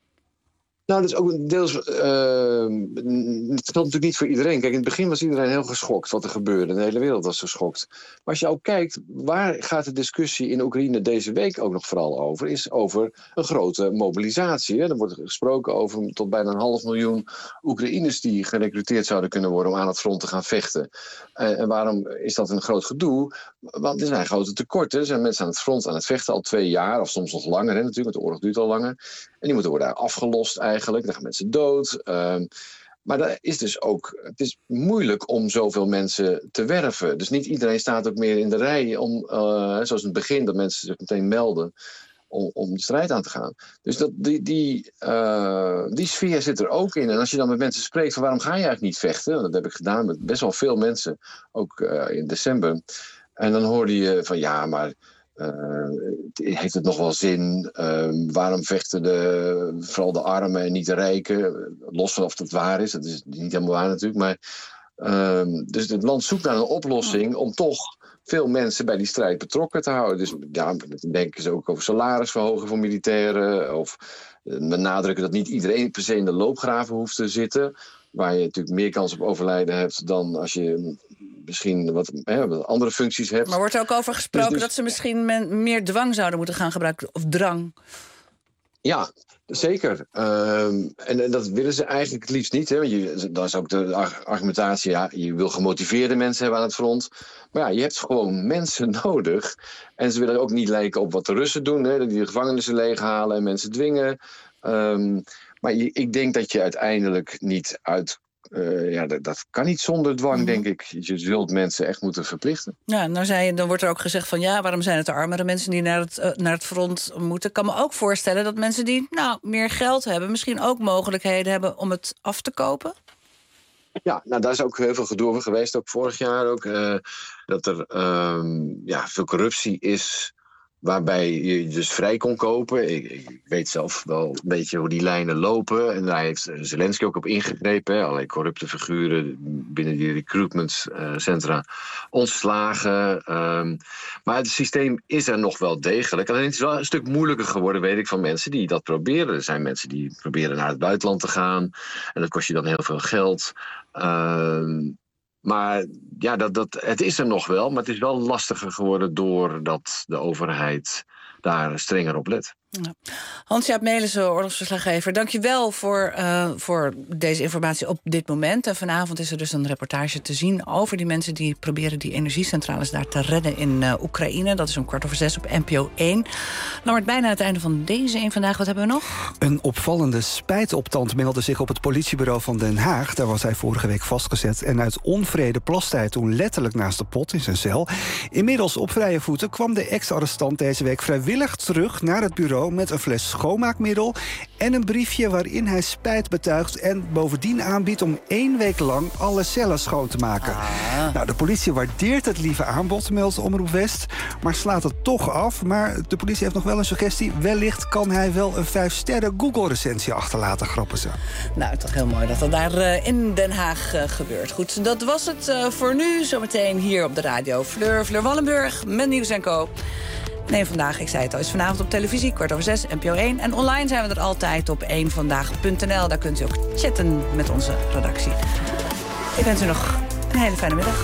Speaker 19: Nou, dat is ook deels. Uh, het geldt natuurlijk niet voor iedereen. Kijk, in het begin was iedereen heel geschokt wat er gebeurde. De hele wereld was geschokt. Maar als je ook kijkt, waar gaat de discussie in Oekraïne deze week ook nog vooral over? Is over een grote mobilisatie. Hè? Er wordt gesproken over tot bijna een half miljoen Oekraïners die gerecruiteerd zouden kunnen worden om aan het front te gaan vechten. Uh, en waarom is dat een groot gedoe? Want er zijn grote tekorten. Er zijn mensen aan het front aan het vechten al twee jaar, of soms nog langer, hè, natuurlijk, want de oorlog duurt al langer. En die moeten worden afgelost eigenlijk. Dan gaan mensen dood. Uh, maar dat is dus ook, het is moeilijk om zoveel mensen te werven. Dus niet iedereen staat ook meer in de rij om, uh, zoals in het begin, dat mensen zich meteen melden om, om de strijd aan te gaan. Dus dat, die, die, uh, die sfeer zit er ook in. En als je dan met mensen spreekt van waarom ga je eigenlijk niet vechten? Dat heb ik gedaan met best wel veel mensen, ook uh, in december. En dan hoorde je van ja, maar Uh, heeft het nog wel zin? Uh, waarom vechten de, vooral de armen en niet de rijken? Los van of dat waar is, dat is niet helemaal waar natuurlijk. Maar, uh, dus het land zoekt naar een oplossing om toch veel mensen bij die strijd betrokken te houden. Dus ja, dan denken ze ook over salarisverhogen voor militairen. Of benadrukken dat niet iedereen per se in de loopgraven hoeft te zitten, waar je natuurlijk meer kans op overlijden hebt dan als je misschien wat, hè, wat andere functies hebt.
Speaker 1: Maar wordt er ook over gesproken
Speaker 19: dus, dus,
Speaker 1: dat ze misschien men, meer dwang zouden moeten gaan gebruiken, of drang?
Speaker 19: Ja, zeker. Um, en, en dat willen ze eigenlijk het liefst niet. Hè? Je, dat is ook de argumentatie. Ja, je wil gemotiveerde mensen hebben aan het front. Maar ja, je hebt gewoon mensen nodig. En ze willen ook niet lijken op wat de Russen doen. Hè? Die de gevangenissen leeghalen en mensen dwingen. Um, maar je, ik denk dat je uiteindelijk niet uit... Uh, ja, dat, dat kan niet zonder dwang, mm. denk ik. Je zult mensen echt moeten verplichten.
Speaker 1: Ja, nou zei je, dan wordt er ook gezegd van ja, waarom zijn het de armere mensen die naar het, uh, naar het front moeten? Ik kan me ook voorstellen dat mensen die nou meer geld hebben, misschien ook mogelijkheden hebben om het af te kopen.
Speaker 19: Ja, nou daar is ook heel veel gedoe over geweest, ook vorig jaar ook. Uh, dat er um, ja, veel corruptie is, waarbij je dus vrij kon kopen. Ik, ik weet zelf wel een beetje hoe die lijnen lopen. En daar heeft Zelensky ook op ingegrepen. Hè. Allerlei corrupte figuren binnen die recruitmentcentra uh, ontslagen. Um, maar het systeem is er nog wel degelijk. Alleen het is wel een stuk moeilijker geworden, weet ik, van mensen die dat proberen. Er zijn mensen die proberen naar het buitenland te gaan. En dat kost je dan heel veel geld. Um, Maar ja, dat, dat, het is er nog wel, maar het is wel lastiger geworden doordat de overheid daar strenger op let.
Speaker 1: Ja. Hans-Jaap Melissen, oorlogsverslaggever, dank je wel voor, uh, voor deze informatie op dit moment. En vanavond is er dus een reportage te zien over die mensen die proberen die energiecentrales daar te redden in uh, Oekraïne. Dat is om kwart over zes op N P O één. Nou, het bijna het einde van deze één vandaag. Wat hebben we nog?
Speaker 17: Een opvallende spijtoptand meldde zich op het politiebureau van Den Haag. Daar was hij vorige week vastgezet en uit onvrede plaste hij toen letterlijk naast de pot in zijn cel. Inmiddels op vrije voeten kwam de ex-arrestant deze week vrijwillig terug naar het bureau met een fles schoonmaakmiddel en een briefje waarin hij spijt betuigt en bovendien aanbiedt om één week lang alle cellen schoon te maken. Ah. Nou, de politie waardeert het lieve aanbod, meldt Omroep West, maar slaat het toch af. Maar de politie heeft nog wel een suggestie. Wellicht kan hij wel een vijf sterren Google-recensie achterlaten, grappen ze.
Speaker 1: Nou, toch heel mooi dat dat daar uh, in Den Haag uh, gebeurt. Goed, dat was het uh, voor nu. Zometeen hier op de radio. Fleur, Fleur Wallenburg met Nieuws en Co. Nee, vandaag, ik zei het al, is vanavond op televisie, kwart over zes, N P O één. En online zijn we er altijd op één vandaag punt n l. Daar kunt u ook chatten met onze redactie. Ik wens u nog een hele fijne middag.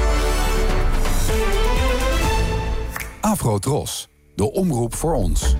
Speaker 16: Afro-Tros, de omroep voor ons.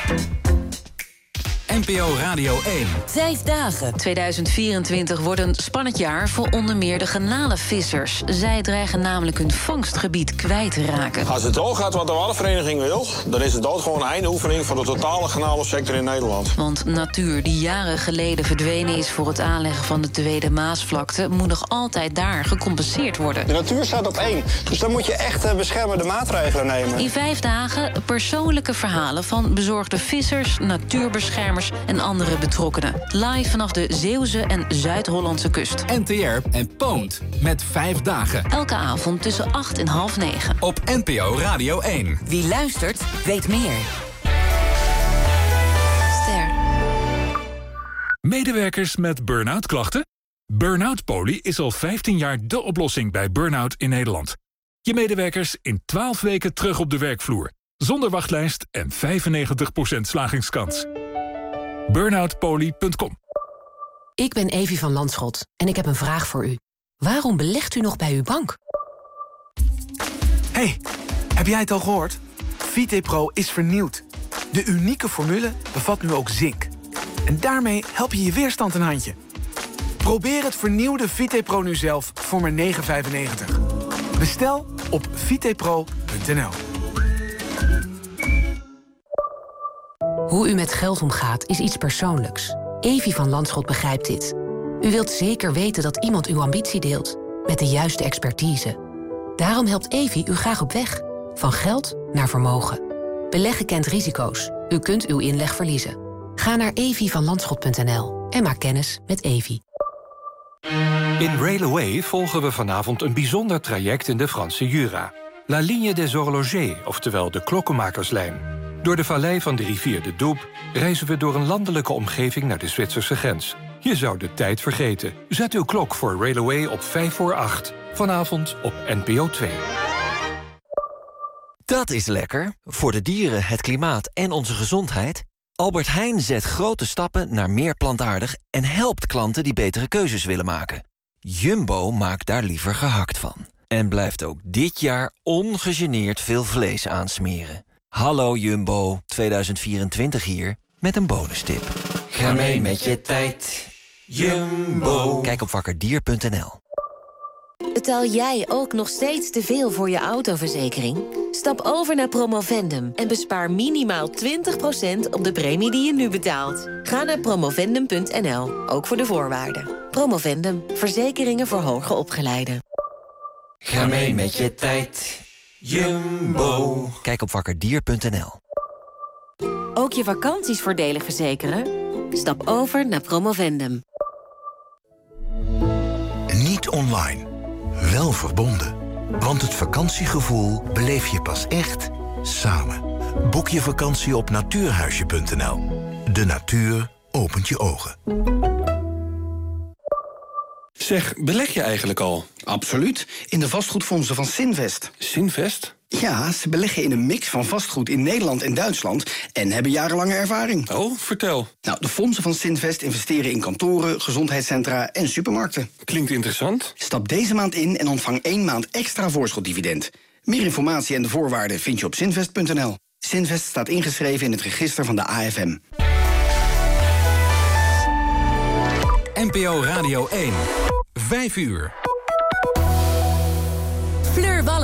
Speaker 16: N P O Radio één.
Speaker 2: Vijf dagen. tweeduizend vierentwintig wordt een spannend jaar voor onder meer de garnalenvissers. Zij dreigen namelijk hun vangstgebied kwijt te raken.
Speaker 6: Als het doorgaat wat de wallenvereniging wil, dan is het dood gewoon een eindoefening voor de totale garnalensector in Nederland.
Speaker 2: Want natuur die jaren geleden verdwenen is voor het aanleggen van de Tweede Maasvlakte, moet nog altijd daar gecompenseerd worden.
Speaker 6: De natuur staat op één, dus dan moet je echt beschermende maatregelen nemen.
Speaker 2: In vijf dagen persoonlijke verhalen van bezorgde vissers, natuurbeschermers en andere betrokkenen. Live vanaf de Zeeuwse en Zuid-Hollandse kust.
Speaker 16: N T R en Poont met vijf dagen.
Speaker 2: Elke avond tussen acht en half negen.
Speaker 16: Op N P O Radio één.
Speaker 2: Wie luistert, weet meer. Ster.
Speaker 20: Medewerkers met burn-out klachten? Burn-out Poly is al vijftien jaar de oplossing bij burn-out in Nederland. Je medewerkers in twaalf weken terug op de werkvloer. Zonder wachtlijst en vijfennegentig procent slagingskans. burnout poly punt com.
Speaker 21: Ik ben Evie van Landschot en ik heb een vraag voor u. Waarom belegt u nog bij uw bank?
Speaker 22: Hey, heb jij het al gehoord? VitePro is vernieuwd. De unieke formule bevat nu ook zink. En daarmee help je je weerstand een handje. Probeer het vernieuwde VitePro nu zelf voor maar negen vijfennegentig. Bestel op vitepro punt n l.
Speaker 21: Hoe u met geld omgaat is iets persoonlijks. Evie van Landschot begrijpt dit. U wilt zeker weten dat iemand uw ambitie deelt, met de juiste expertise. Daarom helpt Evie u graag op weg. Van geld naar vermogen. Beleggen kent risico's. U kunt uw inleg verliezen. Ga naar evie van landschot punt n l en maak kennis met Evie.
Speaker 23: In Railway volgen we vanavond een bijzonder traject in de Franse Jura. La Ligne des Horlogers, oftewel de klokkenmakerslijn. Door de vallei van de rivier de Doubs reizen we door een landelijke omgeving naar de Zwitserse grens. Je zou de tijd vergeten. Zet uw klok voor Railway op vijf voor acht. Vanavond op N P O twee.
Speaker 24: Dat is lekker. Voor de dieren, het klimaat en onze gezondheid.
Speaker 4: Albert Heijn zet grote stappen naar meer plantaardig en helpt klanten die betere keuzes willen maken. Jumbo maakt daar liever gehakt van. En blijft ook dit jaar ongegeneerd veel vlees aansmeren. Hallo Jumbo, tweeduizend vierentwintig hier, met een bonustip. Ga mee met je tijd. Jumbo. Kijk op wakkerdier punt n l.
Speaker 8: Betaal jij ook nog steeds te veel voor je autoverzekering? Stap over naar Promovendum en bespaar minimaal twintig procent op de premie die je nu betaalt. Ga naar promovendum punt n l, ook voor de voorwaarden. Promovendum, verzekeringen voor hoger opgeleiden.
Speaker 4: Ga mee met je tijd. Jumbo. Kijk op wakkerdier punt n l.
Speaker 8: Ook je vakanties voordelig verzekeren? Stap over naar Promovendum.
Speaker 9: Niet online, wel verbonden. Want het vakantiegevoel beleef je pas echt samen. Boek je vakantie op natuurhuisje punt n l. De natuur opent je ogen.
Speaker 10: Zeg, beleg je eigenlijk al?
Speaker 11: Absoluut, in de vastgoedfondsen van Sinvest.
Speaker 10: Sinvest?
Speaker 11: Ja, ze beleggen in een mix van vastgoed in Nederland en Duitsland en hebben jarenlange ervaring.
Speaker 10: Oh, vertel.
Speaker 11: Nou, de fondsen van Sinvest investeren in kantoren, gezondheidscentra en supermarkten.
Speaker 10: Klinkt interessant.
Speaker 11: Stap deze maand in en ontvang één maand extra voorschotdividend. Meer informatie en de voorwaarden vind je op sinvest punt n l. Sinvest staat ingeschreven in het register van de A F M.
Speaker 16: N P O Radio één. Vijf uur.